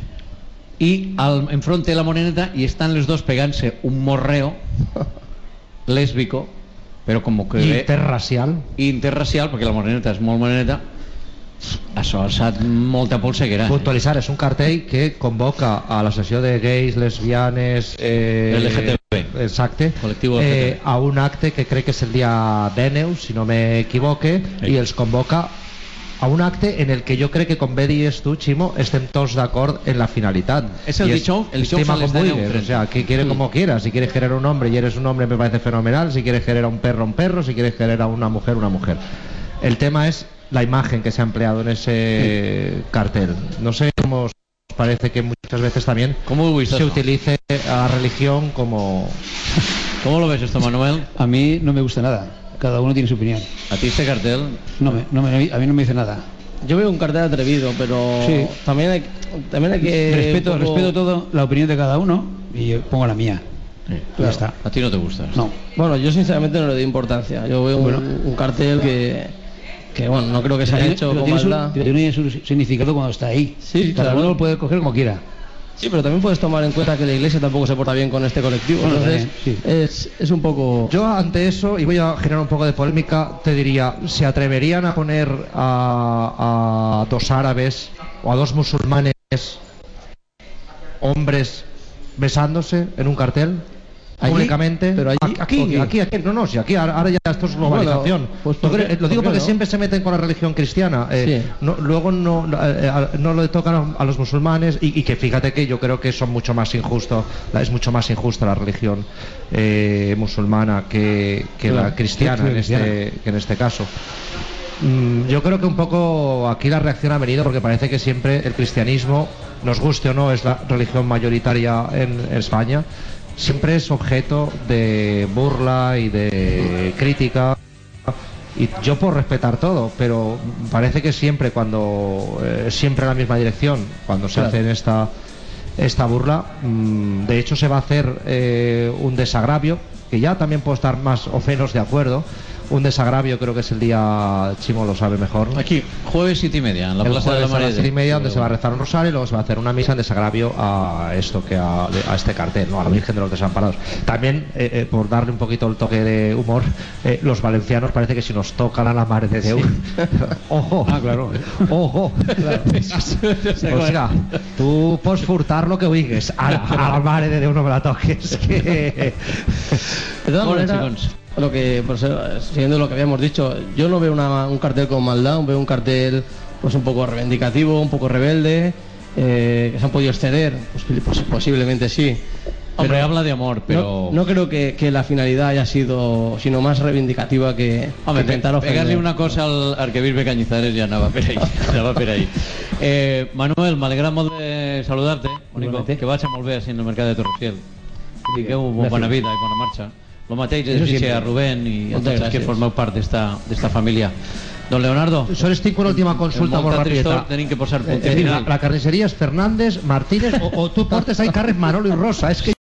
y al, enfrente de la moreneta, y están los dos pegándose un morreo lésbico, pero como que interracial interracial, porque la moreneta és molt moreneta. Això ha estat molta polseguera. Puntualitzar, és un cartell que convoca a l'associació de gais, lesbianes, eh, L G T B, exacte, eh, a un acte que crec que és el dia Dèneus, si no me equivoque, sí. I els convoca a un acte en el que yo creo que, con bé dies tu, Chimo, estem tots d'acord en la finalitat. Es el dicho, el dicho como o sea, que quiere como quieras. Si quieres querer un hombre y eres un hombre, me parece fenomenal. Si quieres querer a un perro, un perro. Si quieres querer a una mujer, una mujer. El tema es la imagen que se ha empleado en ese sí. cartel. No sé cómo os parece que muchas veces también se utilice a la religión como... ¿Cómo lo ves esto, Manuel? A mí no me gusta nada. Cada uno tiene su opinión. ¿A ti este cartel? No, me, no me, a mí no me dice nada. Yo veo un cartel atrevido, pero sí. también, hay, también hay que... Respeto, poco... respeto todo, la opinión de cada uno, y yo pongo la mía. Sí, claro. Ya está. ¿A ti no te gusta? No. Bueno, yo sinceramente no le doy importancia. Yo veo bueno. un, un cartel que, que, bueno, no creo que se haya hecho pero con tiene maldad. Su, tiene su significado cuando está ahí. Sí, cada claro. uno lo puede coger como quiera. Sí, pero también puedes tomar en cuenta que la Iglesia tampoco se porta bien con este colectivo. Bueno, Entonces, sí. es, es un poco... Yo ante eso, y voy a generar un poco de polémica, te diría, ¿se atreverían a poner a, a dos árabes o a dos musulmanes, hombres, besándose en un cartel? Allí, Públicamente, pero allí, aquí, aquí, aquí, aquí, no, no, si aquí ahora ya esto es globalización. Bueno, pues ¿Tú ¿por qué? crees? Lo digo ¿Por qué porque no? siempre se meten con la religión cristiana. Eh, Sí. no, luego no, eh, no le tocan a los musulmanes y, y que fíjate que yo creo que son mucho más injustos, es mucho más injusta la religión eh, musulmana que, que Claro, la cristiana que en cristiana. este, que en este caso. Mm, Yo creo que un poco aquí la reacción ha venido porque parece que siempre el cristianismo, nos guste o no, es la religión mayoritaria en España, siempre es objeto de burla y de crítica. Y yo puedo respetar todo, pero parece que siempre cuando eh, siempre en la misma dirección, cuando se Claro. hace en esta esta burla, mmm, de hecho se va a hacer eh, un desagravio, que ya también puedo estar más o menos de acuerdo. Un desagravio creo que es el día, Chimo lo sabe mejor. Aquí, jueves siete y media, en la El Plaza de la jueves a las Marede. siete y media, donde se va a rezar un rosario y luego se va a hacer una misa en desagravio a esto que a, a este cartel, ¿no? A la Virgen de los Desamparados. También, eh, eh, por darle un poquito el toque de humor, eh, los valencianos parece que si nos tocan a la Mare de Déu, ojo, Ah, claro. ojo, o sea, tú pots furtar lo que oigues, a, a la Mare de Déu no me la toques, que... De todas Bueno, maneras, chicos. lo que, por ser- siguiendo lo que habíamos dicho, yo no veo una- un cartel con maldad, veo un cartel pues un poco reivindicativo, un poco rebelde, eh, que se han podido exceder, pues, pues posiblemente sí. Hombre, Pero habla de amor, pero... no, no creo que, que la finalidad haya sido sino más reivindicativa que, Hombre, que intentar pe- ofender. pegar-li una cosa al arquebisbe Cañizares ja anava per ahí, anava per ahí. Eh, Manuel, m'alegra molt de saludar-te, bonico, Igualmente. que vagi molt bé així en el mercat de Torreciel. Digueu Gràcies. bona vida i bona marxa. Lo mateix Eso desitge siempre. a Rubén i a Moltes tots els que gràcies. formeu part d'esta d'esta família. Don Leonardo, Sols tinc una última consulta en molt molta rapieta. tristor tenim que posar punt Eh, i la, final. la carnisseria és Fernández, Martínez o, o tu portes ahí carres Manolo i Rosa, és que